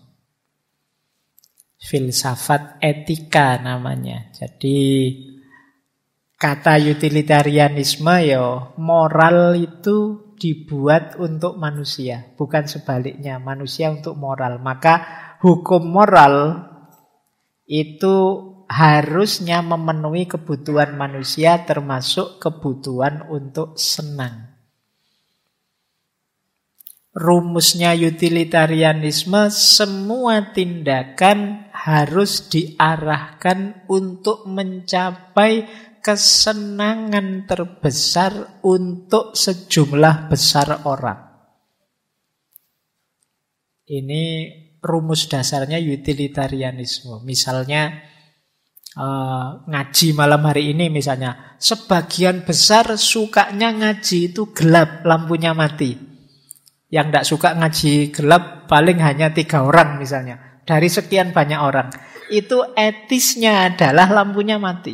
Filsafat etika namanya. Jadi kata utilitarianisme ya, moral itu dibuat untuk manusia, bukan sebaliknya, manusia untuk moral. Maka hukum moral itu harusnya memenuhi kebutuhan manusia, termasuk kebutuhan untuk senang. Rumusnya utilitarianisme, semua tindakan harus diarahkan untuk mencapai kesenangan terbesar untuk sejumlah besar orang. Ini rumus dasarnya utilitarianisme. Misalnya ngaji malam hari ini misalnya, sebagian besar sukanya ngaji itu gelap, lampunya mati. Yang tidak suka ngaji gelap paling hanya 3 orang misalnya. Dari sekian banyak orang. Itu etisnya adalah lampunya mati.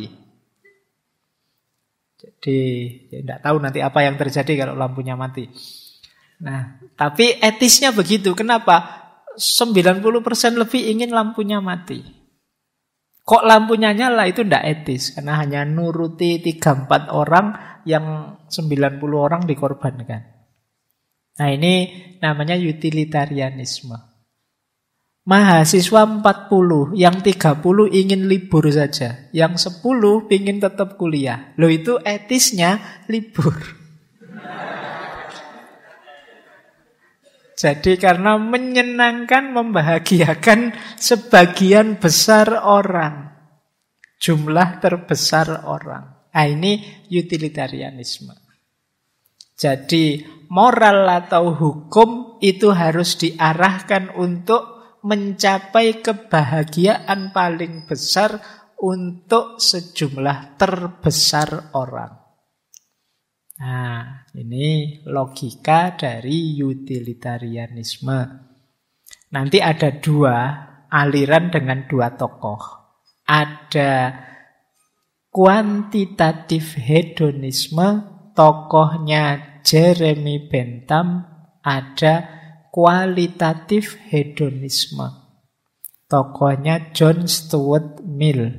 Jadi ya tidak tahu nanti apa yang terjadi kalau lampunya mati. Nah, tapi etisnya begitu. Kenapa? 90% lebih ingin lampunya mati. Kok lampunya nyala? Itu tidak etis. Karena hanya nuruti 3-4 orang, yang 90 orang dikorbankan. Nah, ini namanya utilitarianisme. Mahasiswa 40, yang 30 ingin libur saja, yang 10 ingin tetap kuliah. Loh, itu etisnya libur. Jadi karena menyenangkan, membahagiakan sebagian besar orang, jumlah terbesar orang. Nah, ini utilitarianisme. Jadi moral atau hukum itu harus diarahkan untuk mencapai kebahagiaan paling besar untuk sejumlah terbesar orang. Nah, ini logika dari utilitarianisme. Nanti ada 2 aliran dengan 2 tokoh. Ada kuantitatif hedonisme, tokohnya Jeremy Bentham. Ada kualitatif hedonisme, tokohnya John Stuart Mill.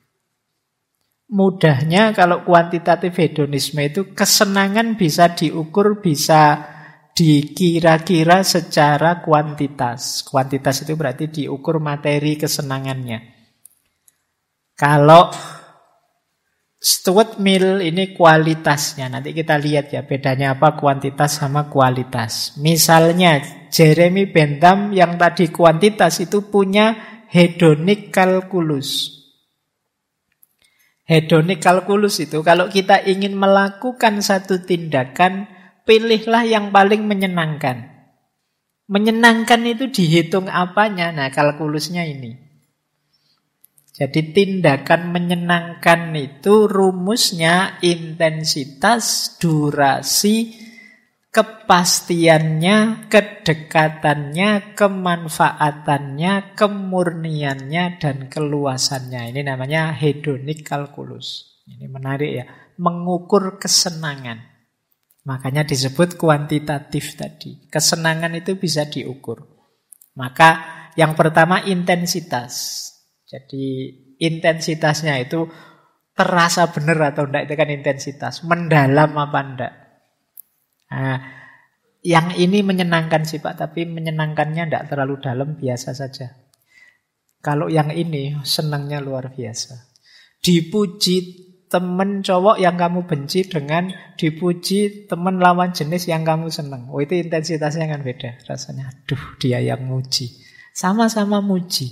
Mudahnya kalau kuantitatif hedonisme itu kesenangan bisa diukur, bisa dikira-kira secara kuantitas. Kuantitas itu berarti diukur materi kesenangannya. Kalau Stuart Mill ini kualitasnya. Nanti kita lihat ya bedanya apa kuantitas sama kualitas. Misalnya Jeremy Bentham yang tadi kuantitas itu punya hedonic calculus. Hedonic calculus itu kalau kita ingin melakukan satu tindakan, pilihlah yang paling menyenangkan. Menyenangkan itu dihitung apanya? Nah, kalkulusnya ini. Jadi tindakan menyenangkan itu rumusnya intensitas, durasi, kepastiannya, kedekatannya, kemanfaatannya, kemurniannya, dan keluasannya. Ini namanya hedonic calculus. Ini menarik ya, mengukur kesenangan. Makanya disebut kuantitatif tadi. Kesenangan itu bisa diukur. Maka yang pertama intensitas. Jadi intensitasnya itu terasa benar atau enggak, itu kan intensitas. Mendalam apa enggak. Nah, yang ini menyenangkan sih Pak, tapi menyenangkannya enggak terlalu dalam, biasa saja. Kalau yang ini senangnya luar biasa. Dipuji temen cowok yang kamu benci dengan dipuji temen lawan jenis yang kamu senang. Oh, itu intensitasnya kan beda rasanya. Aduh, dia yang muji. Sama-sama muji.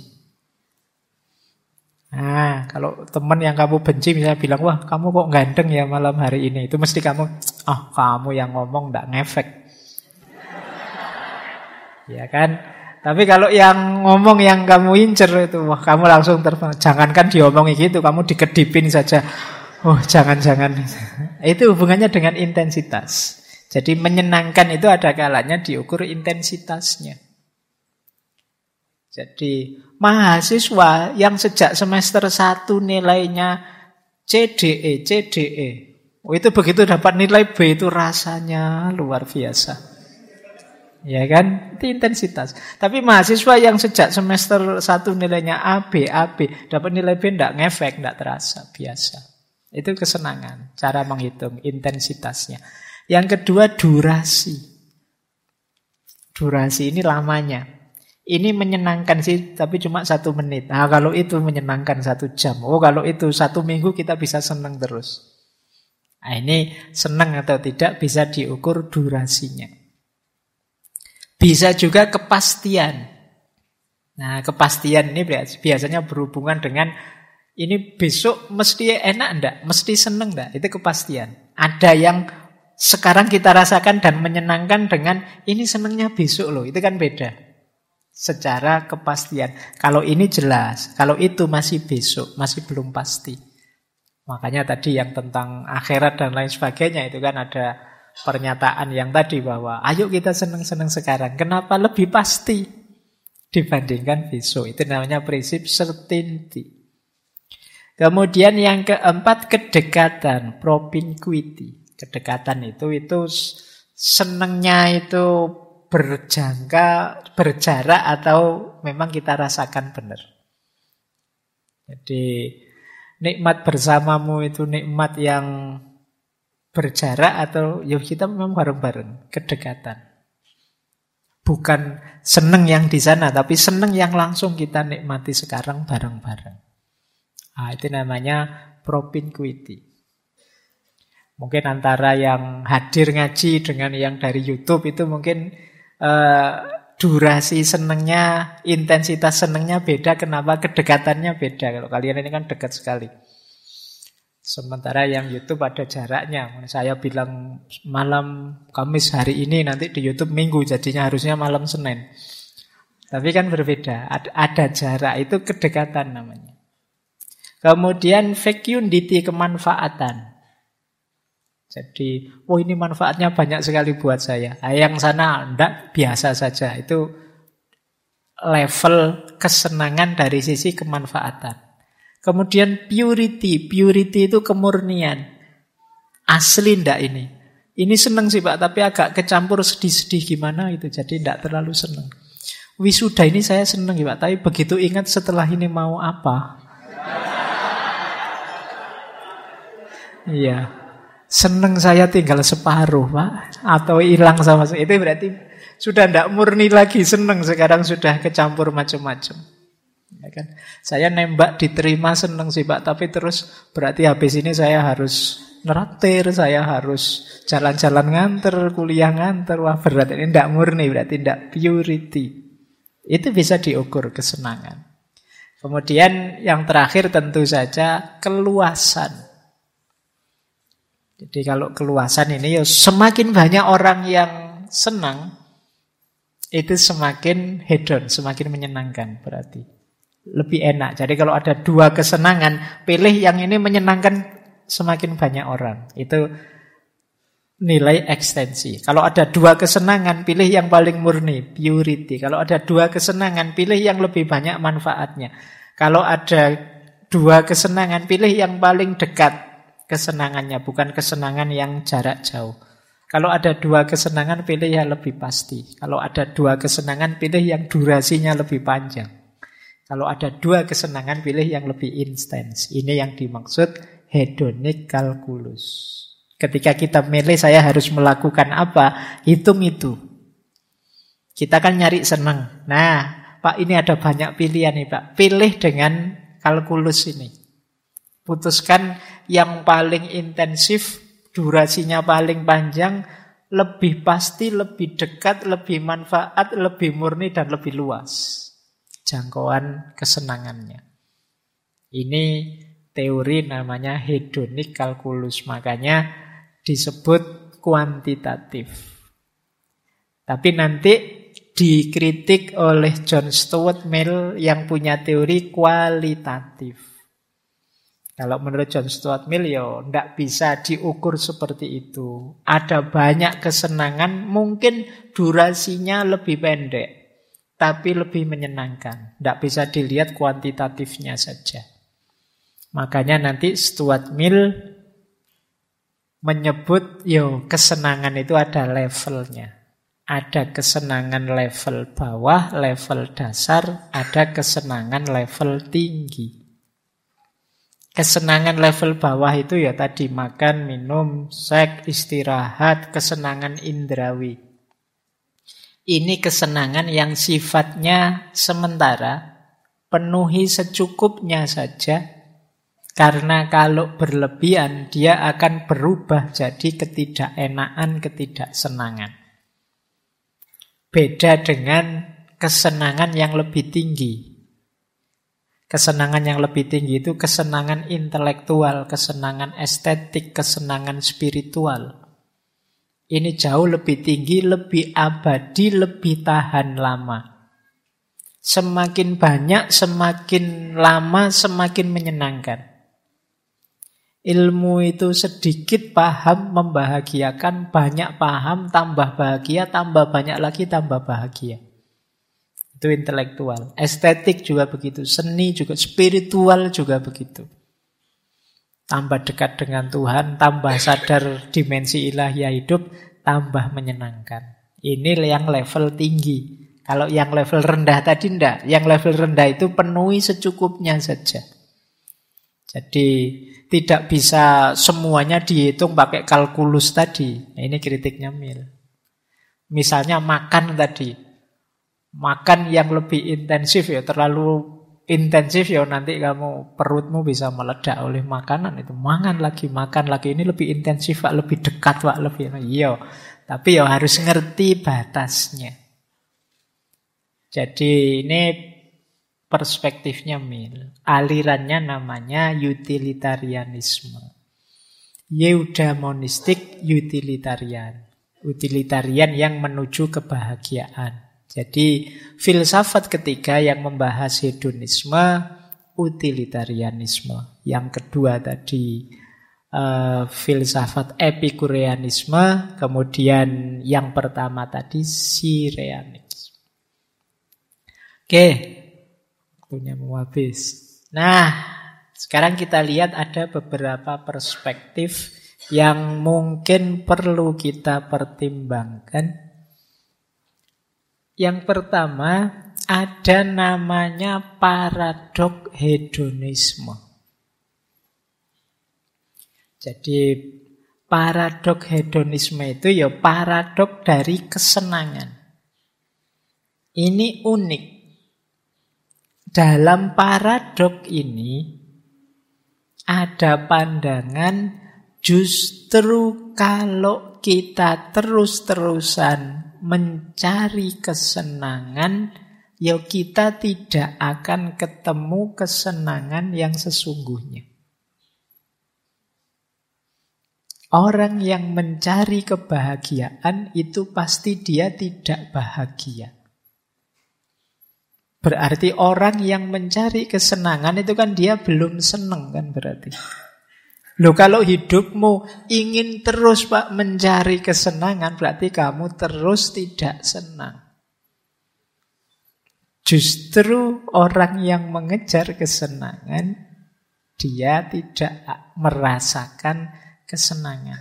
Nah, kalau teman yang kamu benci misalnya bilang, wah kamu kok ganteng ya malam hari ini. Itu mesti kamu, oh kamu yang ngomong gak ngefek. Ya kan? Tapi kalau yang ngomong yang kamu incer itu, wah kamu langsung terbang. Jangankan diomongi gitu, kamu dikedipin saja. Oh jangan-jangan. Itu hubungannya dengan intensitas. Jadi menyenangkan itu ada kalanya diukur intensitasnya. Jadi mahasiswa yang sejak semester 1 nilainya CDE. Oh, itu begitu dapat nilai B itu rasanya luar biasa. Ya kan? Itu intensitas. Tapi mahasiswa yang sejak semester 1 nilainya AB, dapat nilai B enggak ngefek, enggak terasa, biasa. Itu kesenangan, cara menghitung intensitasnya. Yang kedua durasi. Durasi ini lamanya. Ini menyenangkan sih, tapi cuma 1 menit. Nah, kalau itu menyenangkan 1 jam. Oh, kalau itu 1 minggu kita bisa senang terus. Nah, ini senang atau tidak bisa diukur durasinya. Bisa juga kepastian. Nah, kepastian ini biasanya berhubungan dengan ini besok mesti enak enggak? Mesti senang enggak? Itu kepastian. Ada yang sekarang kita rasakan dan menyenangkan dengan ini senangnya besok loh. Itu kan beda. Secara kepastian. Kalau ini jelas, kalau itu masih besok, masih belum pasti. Makanya tadi yang tentang akhirat dan lain sebagainya itu kan ada pernyataan yang tadi bahwa ayo kita senang-senang sekarang. Kenapa lebih pasti dibandingkan besok? Itu namanya prinsip certainty. Kemudian yang keempat kedekatan, propinquity. Kedekatan itu senangnya itu berjarak atau memang kita rasakan benar. Jadi nikmat bersamamu itu nikmat yang berjarak atau ya kita memang bareng-bareng, kedekatan. Bukan seneng yang di sana, tapi seneng yang langsung kita nikmati sekarang bareng-bareng. Nah, itu namanya propinquity. Mungkin antara yang hadir ngaji dengan yang dari YouTube itu mungkin durasi senengnya, intensitas senengnya beda. Kenapa? Kedekatannya beda. Kalau kalian ini kan dekat sekali. Sementara yang YouTube ada jaraknya. Saya bilang malam Kamis hari ini, nanti di YouTube Minggu, jadinya harusnya malam Senin. Tapi kan berbeda. Ada jarak, itu kedekatan namanya. Kemudian fecundity, kemanfaatan. Jadi, ini manfaatnya banyak sekali buat saya. Yang sana enggak, biasa saja. Itu level kesenangan dari sisi kemanfaatan. Kemudian purity. Purity itu kemurnian. Asli enggak ini? Ini senang sih Pak, tapi agak kecampur sedih-sedih gimana itu. Jadi enggak terlalu senang. Wisuda ini saya senang Pak, tapi begitu ingat setelah ini mau apa? Iya. Seneng saya tinggal separuh Pak, atau hilang sama saya. Itu berarti sudah tidak murni lagi seneng, sekarang sudah kecampur macam-macam. Ya kan? Saya nembak diterima seneng sih Pak, tapi terus berarti habis ini saya harus neraktir, saya harus jalan-jalan nganter, kuliah nganter. Wah berat, ini tidak murni, berarti tidak purity. Itu bisa diukur kesenangan. Kemudian yang terakhir tentu saja keluasan. Jadi kalau keluasan ini ya semakin banyak orang yang senang, itu semakin hedon, semakin menyenangkan berarti. Lebih enak. Jadi kalau ada 2 kesenangan, pilih yang ini menyenangkan semakin banyak orang. Itu nilai ekstensi. Kalau ada 2 kesenangan, pilih yang paling murni, purity. Kalau ada 2 kesenangan, pilih yang lebih banyak manfaatnya. Kalau ada 2 kesenangan, pilih yang paling dekat kesenangannya, bukan kesenangan yang jarak jauh. Kalau ada 2 kesenangan, pilih yang lebih pasti. Kalau ada 2 kesenangan, pilih yang durasinya lebih panjang. Kalau ada 2 kesenangan, pilih yang lebih intens. Ini yang dimaksud hedonic calculus. Ketika kita milih saya harus melakukan apa, hitung itu. Kita kan nyari senang. Nah, Pak ini ada banyak pilihan nih Pak. Pilih dengan kalkulus ini. Putuskan yang paling intensif, durasinya paling panjang, lebih pasti, lebih dekat, lebih manfaat, lebih murni, dan lebih luas. jangkauan kesenangannya. Ini teori namanya hedonic calculus, makanya disebut kuantitatif. Tapi nanti dikritik oleh John Stuart Mill yang punya teori kualitatif. Kalau menurut John Stuart Mill ya tidak bisa diukur seperti itu. Ada banyak kesenangan, mungkin durasinya lebih pendek, tapi lebih menyenangkan. Tidak bisa dilihat kuantitatifnya saja. Makanya nanti Stuart Mill menyebut kesenangan itu ada levelnya. Ada kesenangan level bawah, level dasar, ada kesenangan level tinggi. Kesenangan level bawah itu ya tadi makan, minum, seks, istirahat, kesenangan indrawi. Ini kesenangan yang sifatnya sementara, penuhi secukupnya saja, karena kalau berlebihan dia akan berubah jadi ketidakenaan, ketidaksenangan. Beda dengan kesenangan yang lebih tinggi. Kesenangan yang lebih tinggi itu kesenangan intelektual, kesenangan estetik, kesenangan spiritual. Ini jauh lebih tinggi, lebih abadi, lebih tahan lama. Semakin banyak, semakin lama, semakin menyenangkan. Ilmu itu sedikit paham, membahagiakan, banyak paham, tambah bahagia, tambah banyak lagi, tambah bahagia. Itu intelektual. Estetik juga begitu. Seni juga, spiritual juga begitu. Tambah dekat dengan Tuhan, tambah sadar dimensi ilahiyah hidup, tambah menyenangkan. Ini yang level tinggi. Kalau yang level rendah tadi enggak. Yang level rendah itu penuhi secukupnya saja. Jadi tidak bisa semuanya dihitung pakai kalkulus tadi. Nah, ini kritiknya Mill. Misalnya makan tadi. Makan yang lebih intensif ya, terlalu intensif ya nanti kamu perutmu bisa meledak oleh makanan itu. Makan lagi, ini lebih intensif Pak, lebih dekat Pak, lebih. Iya, tapi ya harus ngerti batasnya. Jadi ini perspektifnya Mill. Alirannya namanya utilitarianisme. Eudaimonistik utilitarian. Utilitarian yang menuju kebahagiaan. Jadi filsafat ketiga yang membahas hedonisme, utilitarianisme. Yang kedua tadi filsafat epikureanisme, kemudian yang pertama tadi sireanisme. Oke, waktunya mau habis. Nah, sekarang kita lihat ada beberapa perspektif yang mungkin perlu kita pertimbangkan. Yang pertama, ada namanya paradok hedonisme. Jadi paradok hedonisme itu ya paradok dari kesenangan. Ini unik. Dalam paradok ini ada pandangan justru kalau kita terus-terusan mencari kesenangan, ya kita tidak akan ketemu kesenangan yang sesungguhnya. Orang yang mencari kebahagiaan itu pasti dia tidak bahagia. Berarti orang yang mencari kesenangan itu kan dia belum senang kan berarti. Loh kalau hidupmu ingin terus Pak mencari kesenangan, berarti kamu terus tidak senang. Justru orang yang mengejar kesenangan, dia tidak merasakan kesenangan.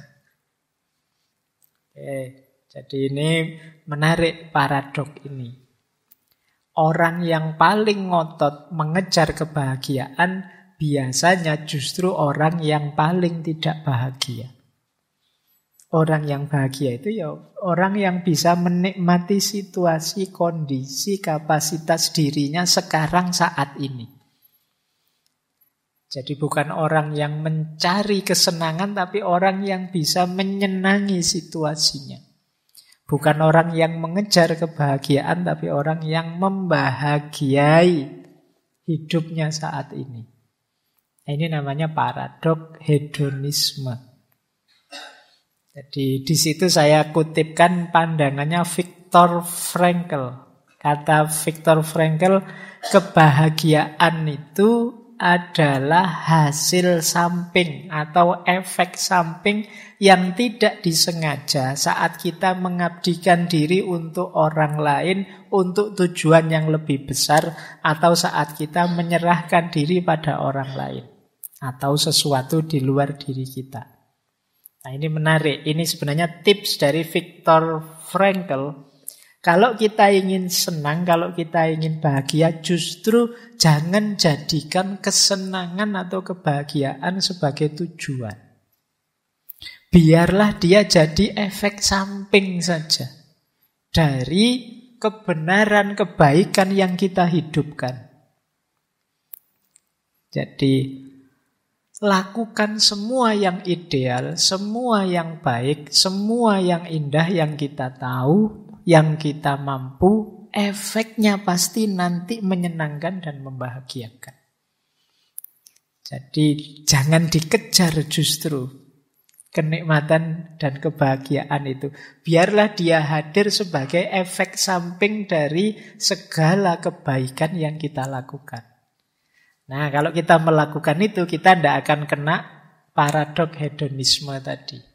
Oke, jadi ini menarik paradok ini. Orang yang paling ngotot mengejar kebahagiaan biasanya justru orang yang paling tidak bahagia. Orang yang bahagia itu ya orang yang bisa menikmati situasi, kondisi, kapasitas dirinya sekarang saat ini. Jadi bukan orang yang mencari kesenangan, tapi orang yang bisa menyenangi situasinya. Bukan orang yang mengejar kebahagiaan, tapi orang yang membahagiai hidupnya saat ini. Ini namanya paradok hedonisme. Jadi di situ saya kutipkan pandangannya Viktor Frankl. Kata Viktor Frankl, kebahagiaan itu adalah hasil samping atau efek samping yang tidak disengaja saat kita mengabdikan diri untuk orang lain, untuk tujuan yang lebih besar, atau saat kita menyerahkan diri pada orang lain atau sesuatu di luar diri kita. Nah, ini menarik. Ini sebenarnya tips dari Viktor Frankl. Kalau kita ingin senang, kalau kita ingin bahagia, justru jangan jadikan kesenangan atau kebahagiaan sebagai tujuan. Biarlah dia jadi efek samping saja dari kebenaran, kebaikan yang kita hidupkan. Jadi, lakukan semua yang ideal, semua yang baik, semua yang indah yang kita tahu, yang kita mampu, efeknya pasti nanti menyenangkan dan membahagiakan. Jadi jangan dikejar justru kenikmatan dan kebahagiaan itu. Biarlah dia hadir sebagai efek samping dari segala kebaikan yang kita lakukan. Nah, kalau kita melakukan itu, kita tidak akan kena paradok hedonisme tadi.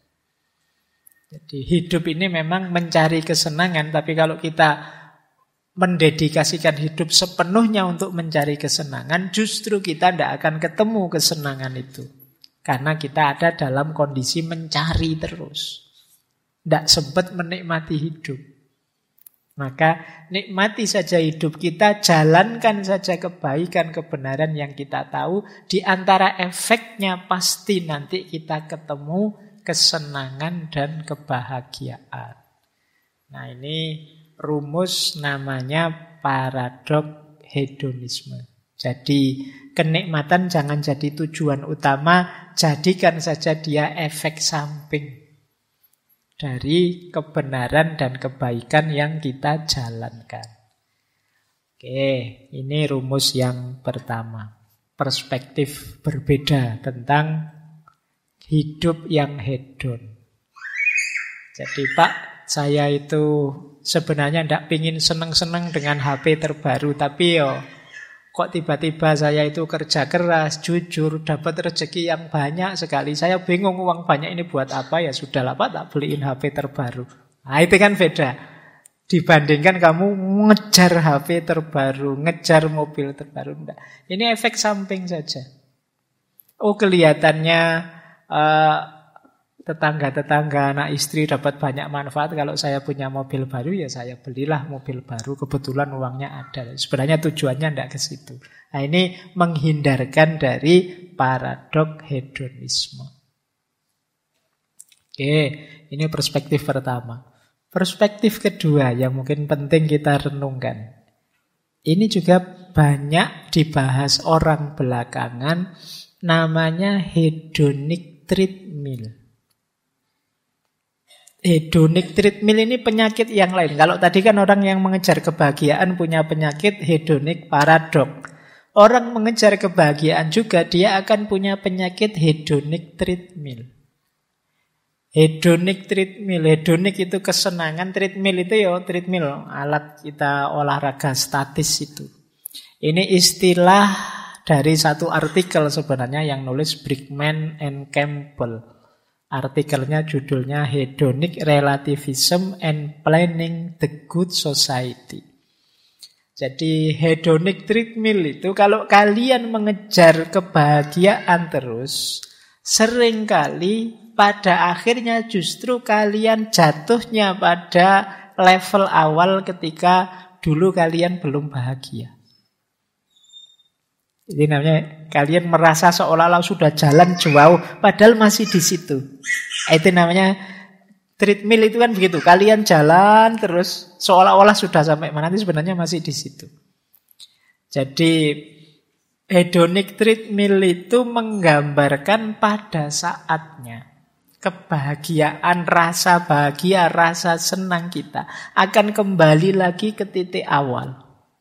Jadi hidup ini memang mencari kesenangan, tapi kalau kita mendedikasikan hidup sepenuhnya untuk mencari kesenangan, justru kita tidak akan ketemu kesenangan itu. Karena kita ada dalam kondisi mencari terus. Tidak sempat menikmati hidup. Maka nikmati saja hidup kita, jalankan saja kebaikan, kebenaran yang kita tahu. Di antara efeknya pasti nanti kita ketemu kesenangan dan kebahagiaan. Nah, ini rumus namanya paradok hedonisme. Jadi kenikmatan jangan jadi tujuan utama, jadikan saja dia efek samping dari kebenaran dan kebaikan yang kita jalankan. Oke, ini rumus yang pertama. Perspektif berbeda tentang hidup yang hedon. Jadi Pak, saya itu sebenarnya tidak pingin seneng-seneng dengan HP terbaru, tapi kok tiba-tiba saya itu kerja keras, jujur, dapat rezeki yang banyak sekali. Saya bingung uang banyak ini buat apa, ya sudahlah Pak, tak beliin HP terbaru. Nah, itu kan beda. Dibandingkan kamu ngejar HP terbaru, ngejar mobil terbaru. Enggak. Ini efek samping saja. Oh, kelihatannya tetangga-tetangga, anak istri dapat banyak manfaat. Kalau saya punya mobil baru, ya saya belilah mobil baru. Kebetulan uangnya ada. Sebenarnya tujuannya tidak ke situ. Nah, ini menghindarkan dari paradok hedonisme. Oke, ini perspektif pertama. Perspektif kedua yang mungkin penting kita renungkan. Ini juga banyak dibahas orang belakangan, namanya hedonic treadmill. Hedonic treadmill ini penyakit yang lain. Kalau tadi kan orang yang mengejar kebahagiaan punya penyakit hedonic paradok. Orang mengejar kebahagiaan juga dia akan punya penyakit hedonic treadmill. Hedonic treadmill, hedonic itu kesenangan, treadmill itu treadmill, alat kita olahraga statis itu. Ini istilah dari satu artikel sebenarnya yang nulis Brickman and Campbell. Artikelnya judulnya Hedonic Relativism and Planning the Good Society. Jadi hedonic treadmill itu kalau kalian mengejar kebahagiaan terus, seringkali pada akhirnya justru kalian jatuhnya pada level awal ketika dulu kalian belum bahagia. Ini namanya kalian merasa seolah-olah sudah jalan jauh, padahal masih di situ. Itu namanya treadmill itu kan begitu. Kalian jalan terus seolah-olah sudah sampai mana, itu sebenarnya masih di situ. Jadi hedonic treadmill itu menggambarkan pada saatnya kebahagiaan, rasa bahagia, rasa senang kita akan kembali lagi ke titik awal.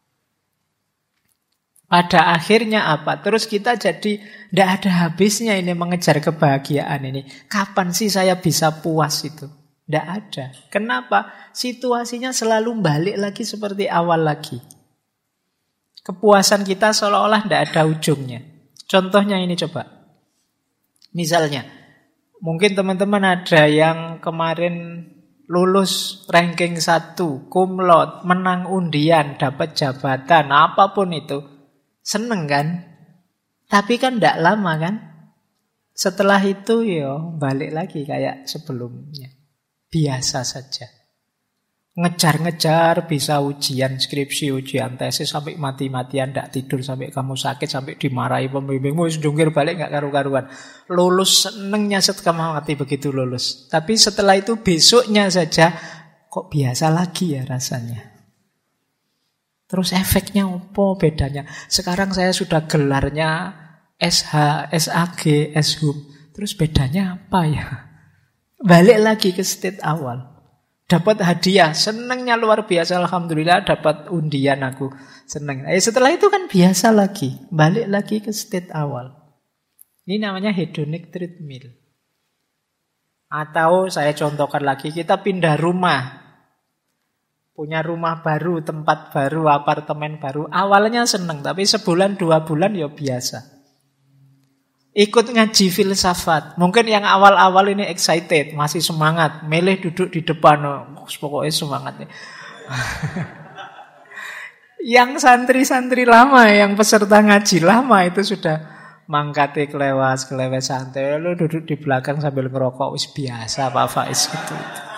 Pada akhirnya apa? Terus kita jadi tidak ada habisnya ini mengejar kebahagiaan ini. Kapan sih saya bisa puas itu? Tidak ada. Kenapa? Situasinya selalu balik lagi seperti awal lagi. Kepuasan kita seolah-olah tidak ada ujungnya. Contohnya ini coba. Misalnya, mungkin teman-teman ada yang kemarin lulus ranking 1, cum laude, menang undian, dapat jabatan, apapun itu. Seneng kan? Tapi kan tidak lama kan? Setelah itu balik lagi kayak sebelumnya. Biasa saja. Ngejar-ngejar bisa ujian skripsi, ujian tesis sampai mati-matian, tidak tidur sampai kamu sakit, sampai dimarahi pembimbingmu, jungkir balik nggak karu-karuan. Lulus senengnya setengah mati begitu lulus. Tapi setelah itu besoknya saja kok biasa lagi ya rasanya. Terus efeknya apa bedanya? Sekarang saya sudah gelarnya SH, SAG, SHUM. Terus bedanya apa ya? Balik lagi ke state awal. Dapat hadiah, senangnya luar biasa, alhamdulillah dapat undian aku. Senang. Setelah itu kan biasa lagi, balik lagi ke state awal. Ini namanya hedonic treadmill. Atau saya contohkan lagi, kita pindah rumah. Punya rumah baru, tempat baru, apartemen baru. Awalnya senang, tapi sebulan, 2 bulan ya biasa. Ikut ngaji filsafat. Mungkin yang awal-awal ini excited, masih semangat. Meleh duduk di depan, pokoknya semangat nih. Yang santri-santri lama, yang peserta ngaji lama itu sudah mangkate kelewes santai. Lu duduk di belakang sambil ngerokok, wis biasa Pak Faiz gitu.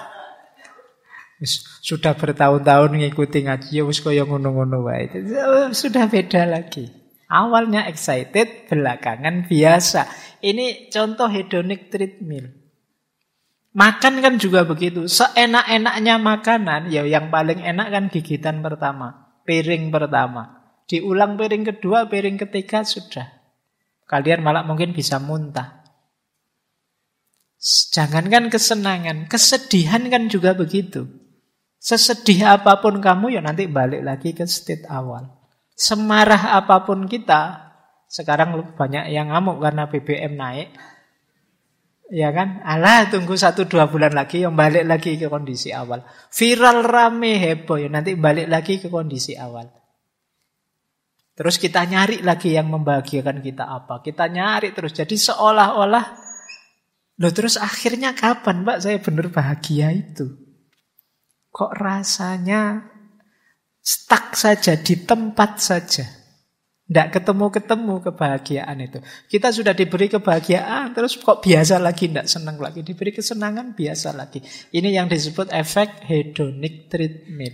Sudah bertahun-tahun ngikuti ngaji, wis koyo ngono-ngono wae. Sudah beda lagi. Awalnya excited, belakangan biasa. Ini contoh hedonic treadmill. Makan kan juga begitu. Seenak-enaknya makanan, ya yang paling enak kan gigitan pertama, piring pertama. Diulang piring kedua, piring ketiga sudah. Kalian malah mungkin bisa muntah. Jangankan kesenangan, kesedihan kan juga begitu. Sesedih apapun kamu, ya nanti balik lagi ke state awal. Semarah apapun kita, sekarang banyak yang ngamuk karena BBM naik. Ya kan? Alah, tunggu 1-2 bulan lagi yang balik lagi ke kondisi awal. Viral rame heboh, ya nanti balik lagi ke kondisi awal. Terus kita nyari lagi yang membahagiakan kita apa. Kita nyari terus. Jadi seolah-olah, loh terus akhirnya kapan Pak saya benar bahagia itu? Kok rasanya stuck saja, di tempat saja. Tidak ketemu-ketemu kebahagiaan itu. Kita sudah diberi kebahagiaan, terus kok biasa lagi, tidak senang lagi. Diberi kesenangan, biasa lagi. Ini yang disebut efek hedonic treadmill.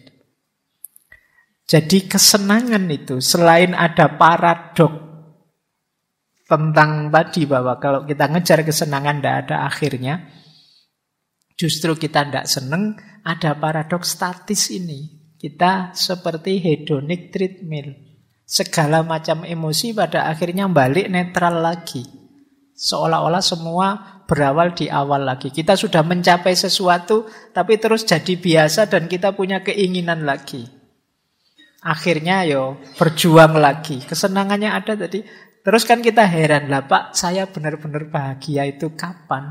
Jadi kesenangan itu, selain ada paradok tentang tadi bahwa kalau kita ngejar kesenangan tidak ada akhirnya, justru kita tidak senang, ada paradok statis ini. Kita seperti hedonic treadmill. Segala macam emosi pada akhirnya balik netral lagi. Seolah-olah semua berawal di awal lagi. Kita sudah mencapai sesuatu, tapi terus jadi biasa dan kita punya keinginan lagi. Akhirnya berjuang lagi. Kesenangannya ada tadi. Terus kan kita heran, lah Pak, saya benar-benar bahagia itu kapan?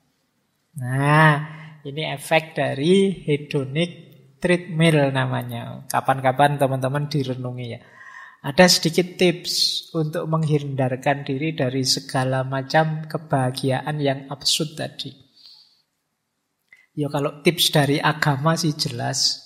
Nah, ini efek dari hedonic treadmill namanya. Kapan-kapan teman-teman direnungi ya. Ada sedikit tips untuk menghindarkan diri dari segala macam kebahagiaan yang absurd tadi. Ya kalau tips dari agama sih jelas.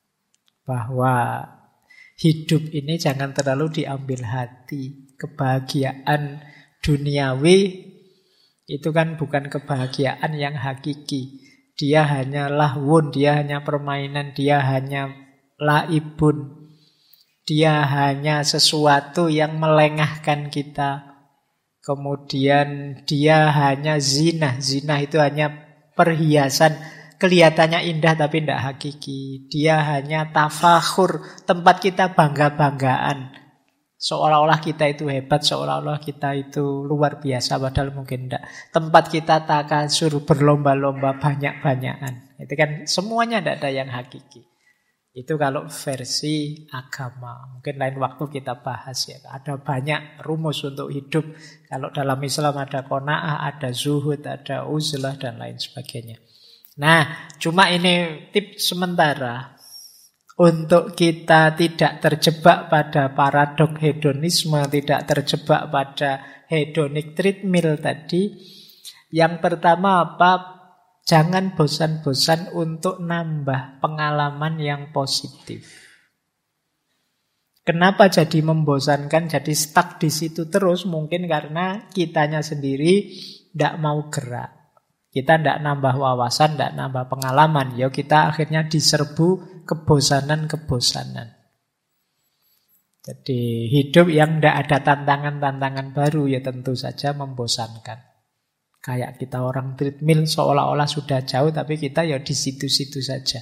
Bahwa hidup ini jangan terlalu diambil hati. Kebahagiaan duniawi itu kan bukan kebahagiaan yang hakiki. Dia hanya lahwun, dia hanya permainan, dia hanya laibun. Dia hanya sesuatu yang melengahkan kita. Kemudian dia hanya zina. Zina itu hanya perhiasan. Kelihatannya indah tapi tidak hakiki. Dia hanya tafakhur, tempat kita bangga-banggaan. Seolah-olah kita itu hebat, seolah-olah kita itu luar biasa, padahal mungkin tidak. Tempat kita takasur, berlomba-lomba, banyak-banyakan. Itu kan semuanya tidak ada yang hakiki. Itu kalau versi agama. Mungkin lain waktu kita bahas ya. Ada banyak rumus untuk hidup. Kalau dalam Islam ada qanaah, ada zuhud, ada uzlah, dan lain sebagainya. Nah, cuma ini tips sementara. Untuk kita tidak terjebak pada paradok hedonisme, tidak terjebak pada hedonic treadmill tadi. Yang pertama apa? Jangan bosan-bosan untuk nambah pengalaman yang positif. Kenapa jadi membosankan, jadi stuck di situ terus? Mungkin karena kitanya sendiri tidak mau gerak. Kita tidak nambah wawasan, tidak nambah pengalaman. Ya kita akhirnya diserbu kebosanan-kebosanan. Jadi hidup yang tidak ada tantangan-tantangan baru ya tentu saja membosankan. Kayak kita orang treadmill seolah-olah sudah jauh tapi kita ya di situ-situ saja.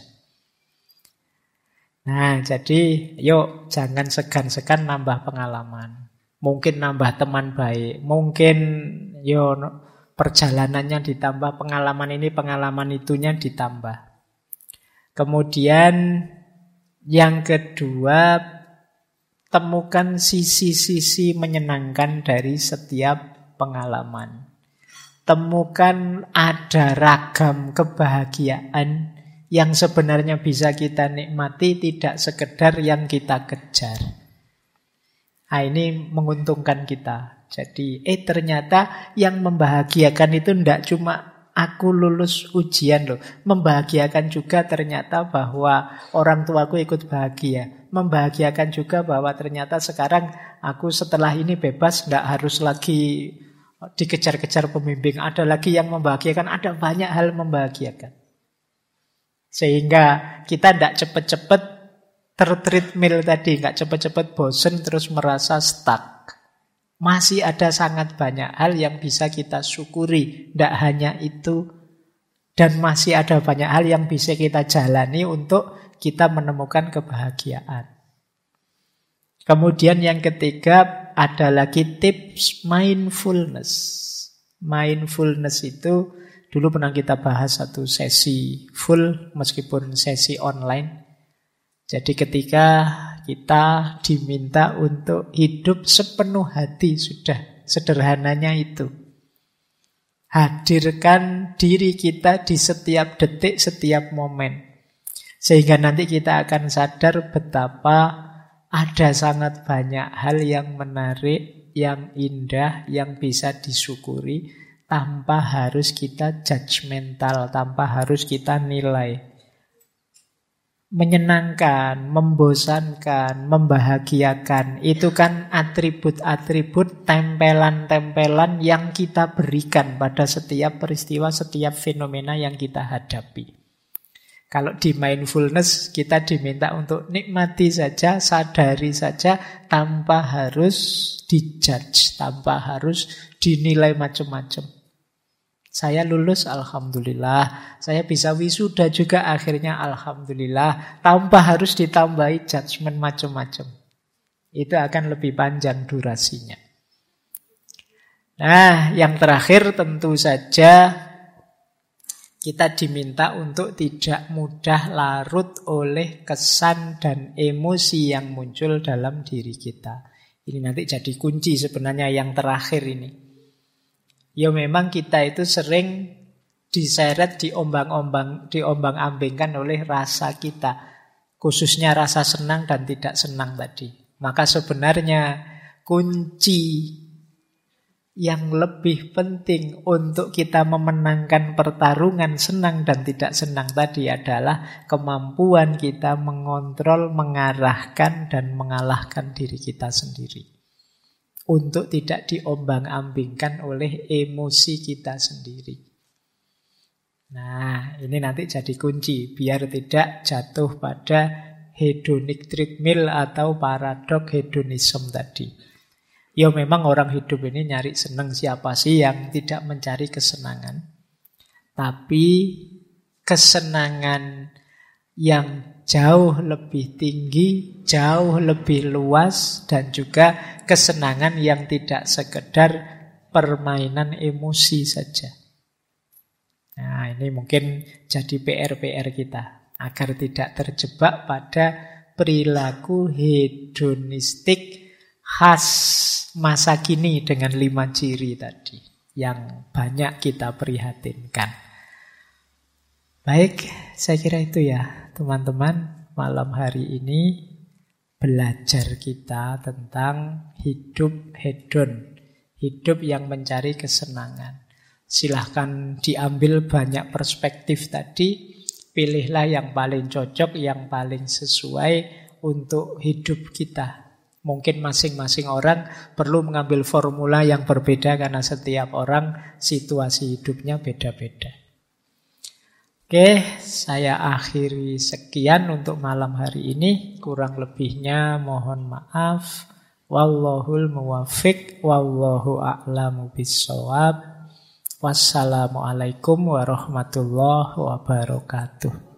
Nah jadi yuk jangan segan-segan nambah pengalaman. Mungkin nambah teman baik. Mungkin perjalanannya ditambah, pengalaman ini, pengalaman itunya ditambah. Kemudian yang kedua, temukan sisi-sisi menyenangkan dari setiap pengalaman. Temukan ada ragam kebahagiaan yang sebenarnya bisa kita nikmati, tidak sekedar yang kita kejar. Nah, ini menguntungkan kita. Jadi, ternyata yang membahagiakan itu tidak cuma aku lulus ujian loh. Membahagiakan juga ternyata bahwa orang tuaku ikut bahagia. Membahagiakan juga bahwa ternyata sekarang aku setelah ini bebas, tidak harus lagi dikejar-kejar pembimbing. Ada lagi yang membahagiakan, ada banyak hal membahagiakan. Sehingga kita tidak cepat-cepat tertreadmill tadi, nggak cepat-cepat bosen terus merasa stuck. Masih ada sangat banyak hal yang bisa kita syukuri. Tidak hanya itu. Dan masih ada banyak hal yang bisa kita jalani untuk kita menemukan kebahagiaan. Kemudian yang ketiga ada lagi tips mindfulness. Mindfulness itu dulu pernah kita bahas satu sesi full meskipun sesi online. Jadi ketika kita diminta untuk hidup sepenuh hati, sudah sederhananya itu. Hadirkan diri kita di setiap detik, setiap momen. Sehingga nanti kita akan sadar betapa ada sangat banyak hal yang menarik, yang indah, yang bisa disyukuri tanpa harus kita judgmental, tanpa harus kita nilai. Menyenangkan, membosankan, membahagiakan, itu kan atribut-atribut, tempelan-tempelan yang kita berikan pada setiap peristiwa, setiap fenomena yang kita hadapi. Kalau di mindfulness kita diminta untuk nikmati saja, sadari saja, tanpa harus dijudge, tanpa harus dinilai macam-macam. Saya lulus, alhamdulillah. Saya bisa wisuda juga akhirnya, alhamdulillah. Tanpa harus ditambahi judgement macam-macam. Itu akan lebih panjang durasinya. Nah, yang terakhir tentu saja kita diminta untuk tidak mudah larut oleh kesan dan emosi yang muncul dalam diri kita. Ini nanti jadi kunci sebenarnya yang terakhir ini. Ya memang kita itu sering diseret, diombang-ambingkan oleh rasa kita. Khususnya rasa senang dan tidak senang tadi. Maka sebenarnya kunci yang lebih penting untuk kita memenangkan pertarungan senang dan tidak senang tadi adalah kemampuan kita mengontrol, mengarahkan, dan mengalahkan diri kita sendiri. Untuk tidak diombang-ambingkan oleh emosi kita sendiri. Nah, ini nanti jadi kunci biar tidak jatuh pada hedonic treadmill atau paradok hedonisme tadi. Ya memang orang hidup ini nyari senang, siapa sih yang tidak mencari kesenangan? Tapi kesenangan yang jauh lebih tinggi, jauh lebih luas, dan juga kesenangan yang tidak sekedar permainan emosi saja. Nah, ini mungkin jadi PR-PR kita, agar tidak terjebak pada perilaku hedonistik khas masa kini dengan 5 ciri tadi yang banyak kita prihatinkan. Baik, saya kira itu ya teman-teman. Malam hari ini belajar kita tentang hidup hedon, hidup yang mencari kesenangan. Silahkan diambil banyak perspektif tadi, pilihlah yang paling cocok, yang paling sesuai untuk hidup kita. Mungkin masing-masing orang perlu mengambil formula yang berbeda karena setiap orang situasi hidupnya beda-beda. Oke, saya akhiri sekian untuk malam hari ini. Kurang lebihnya mohon maaf. Wallahul muwaffiq, wallahu a'lamu bissawab. Wassalamualaikum warahmatullahi wabarakatuh.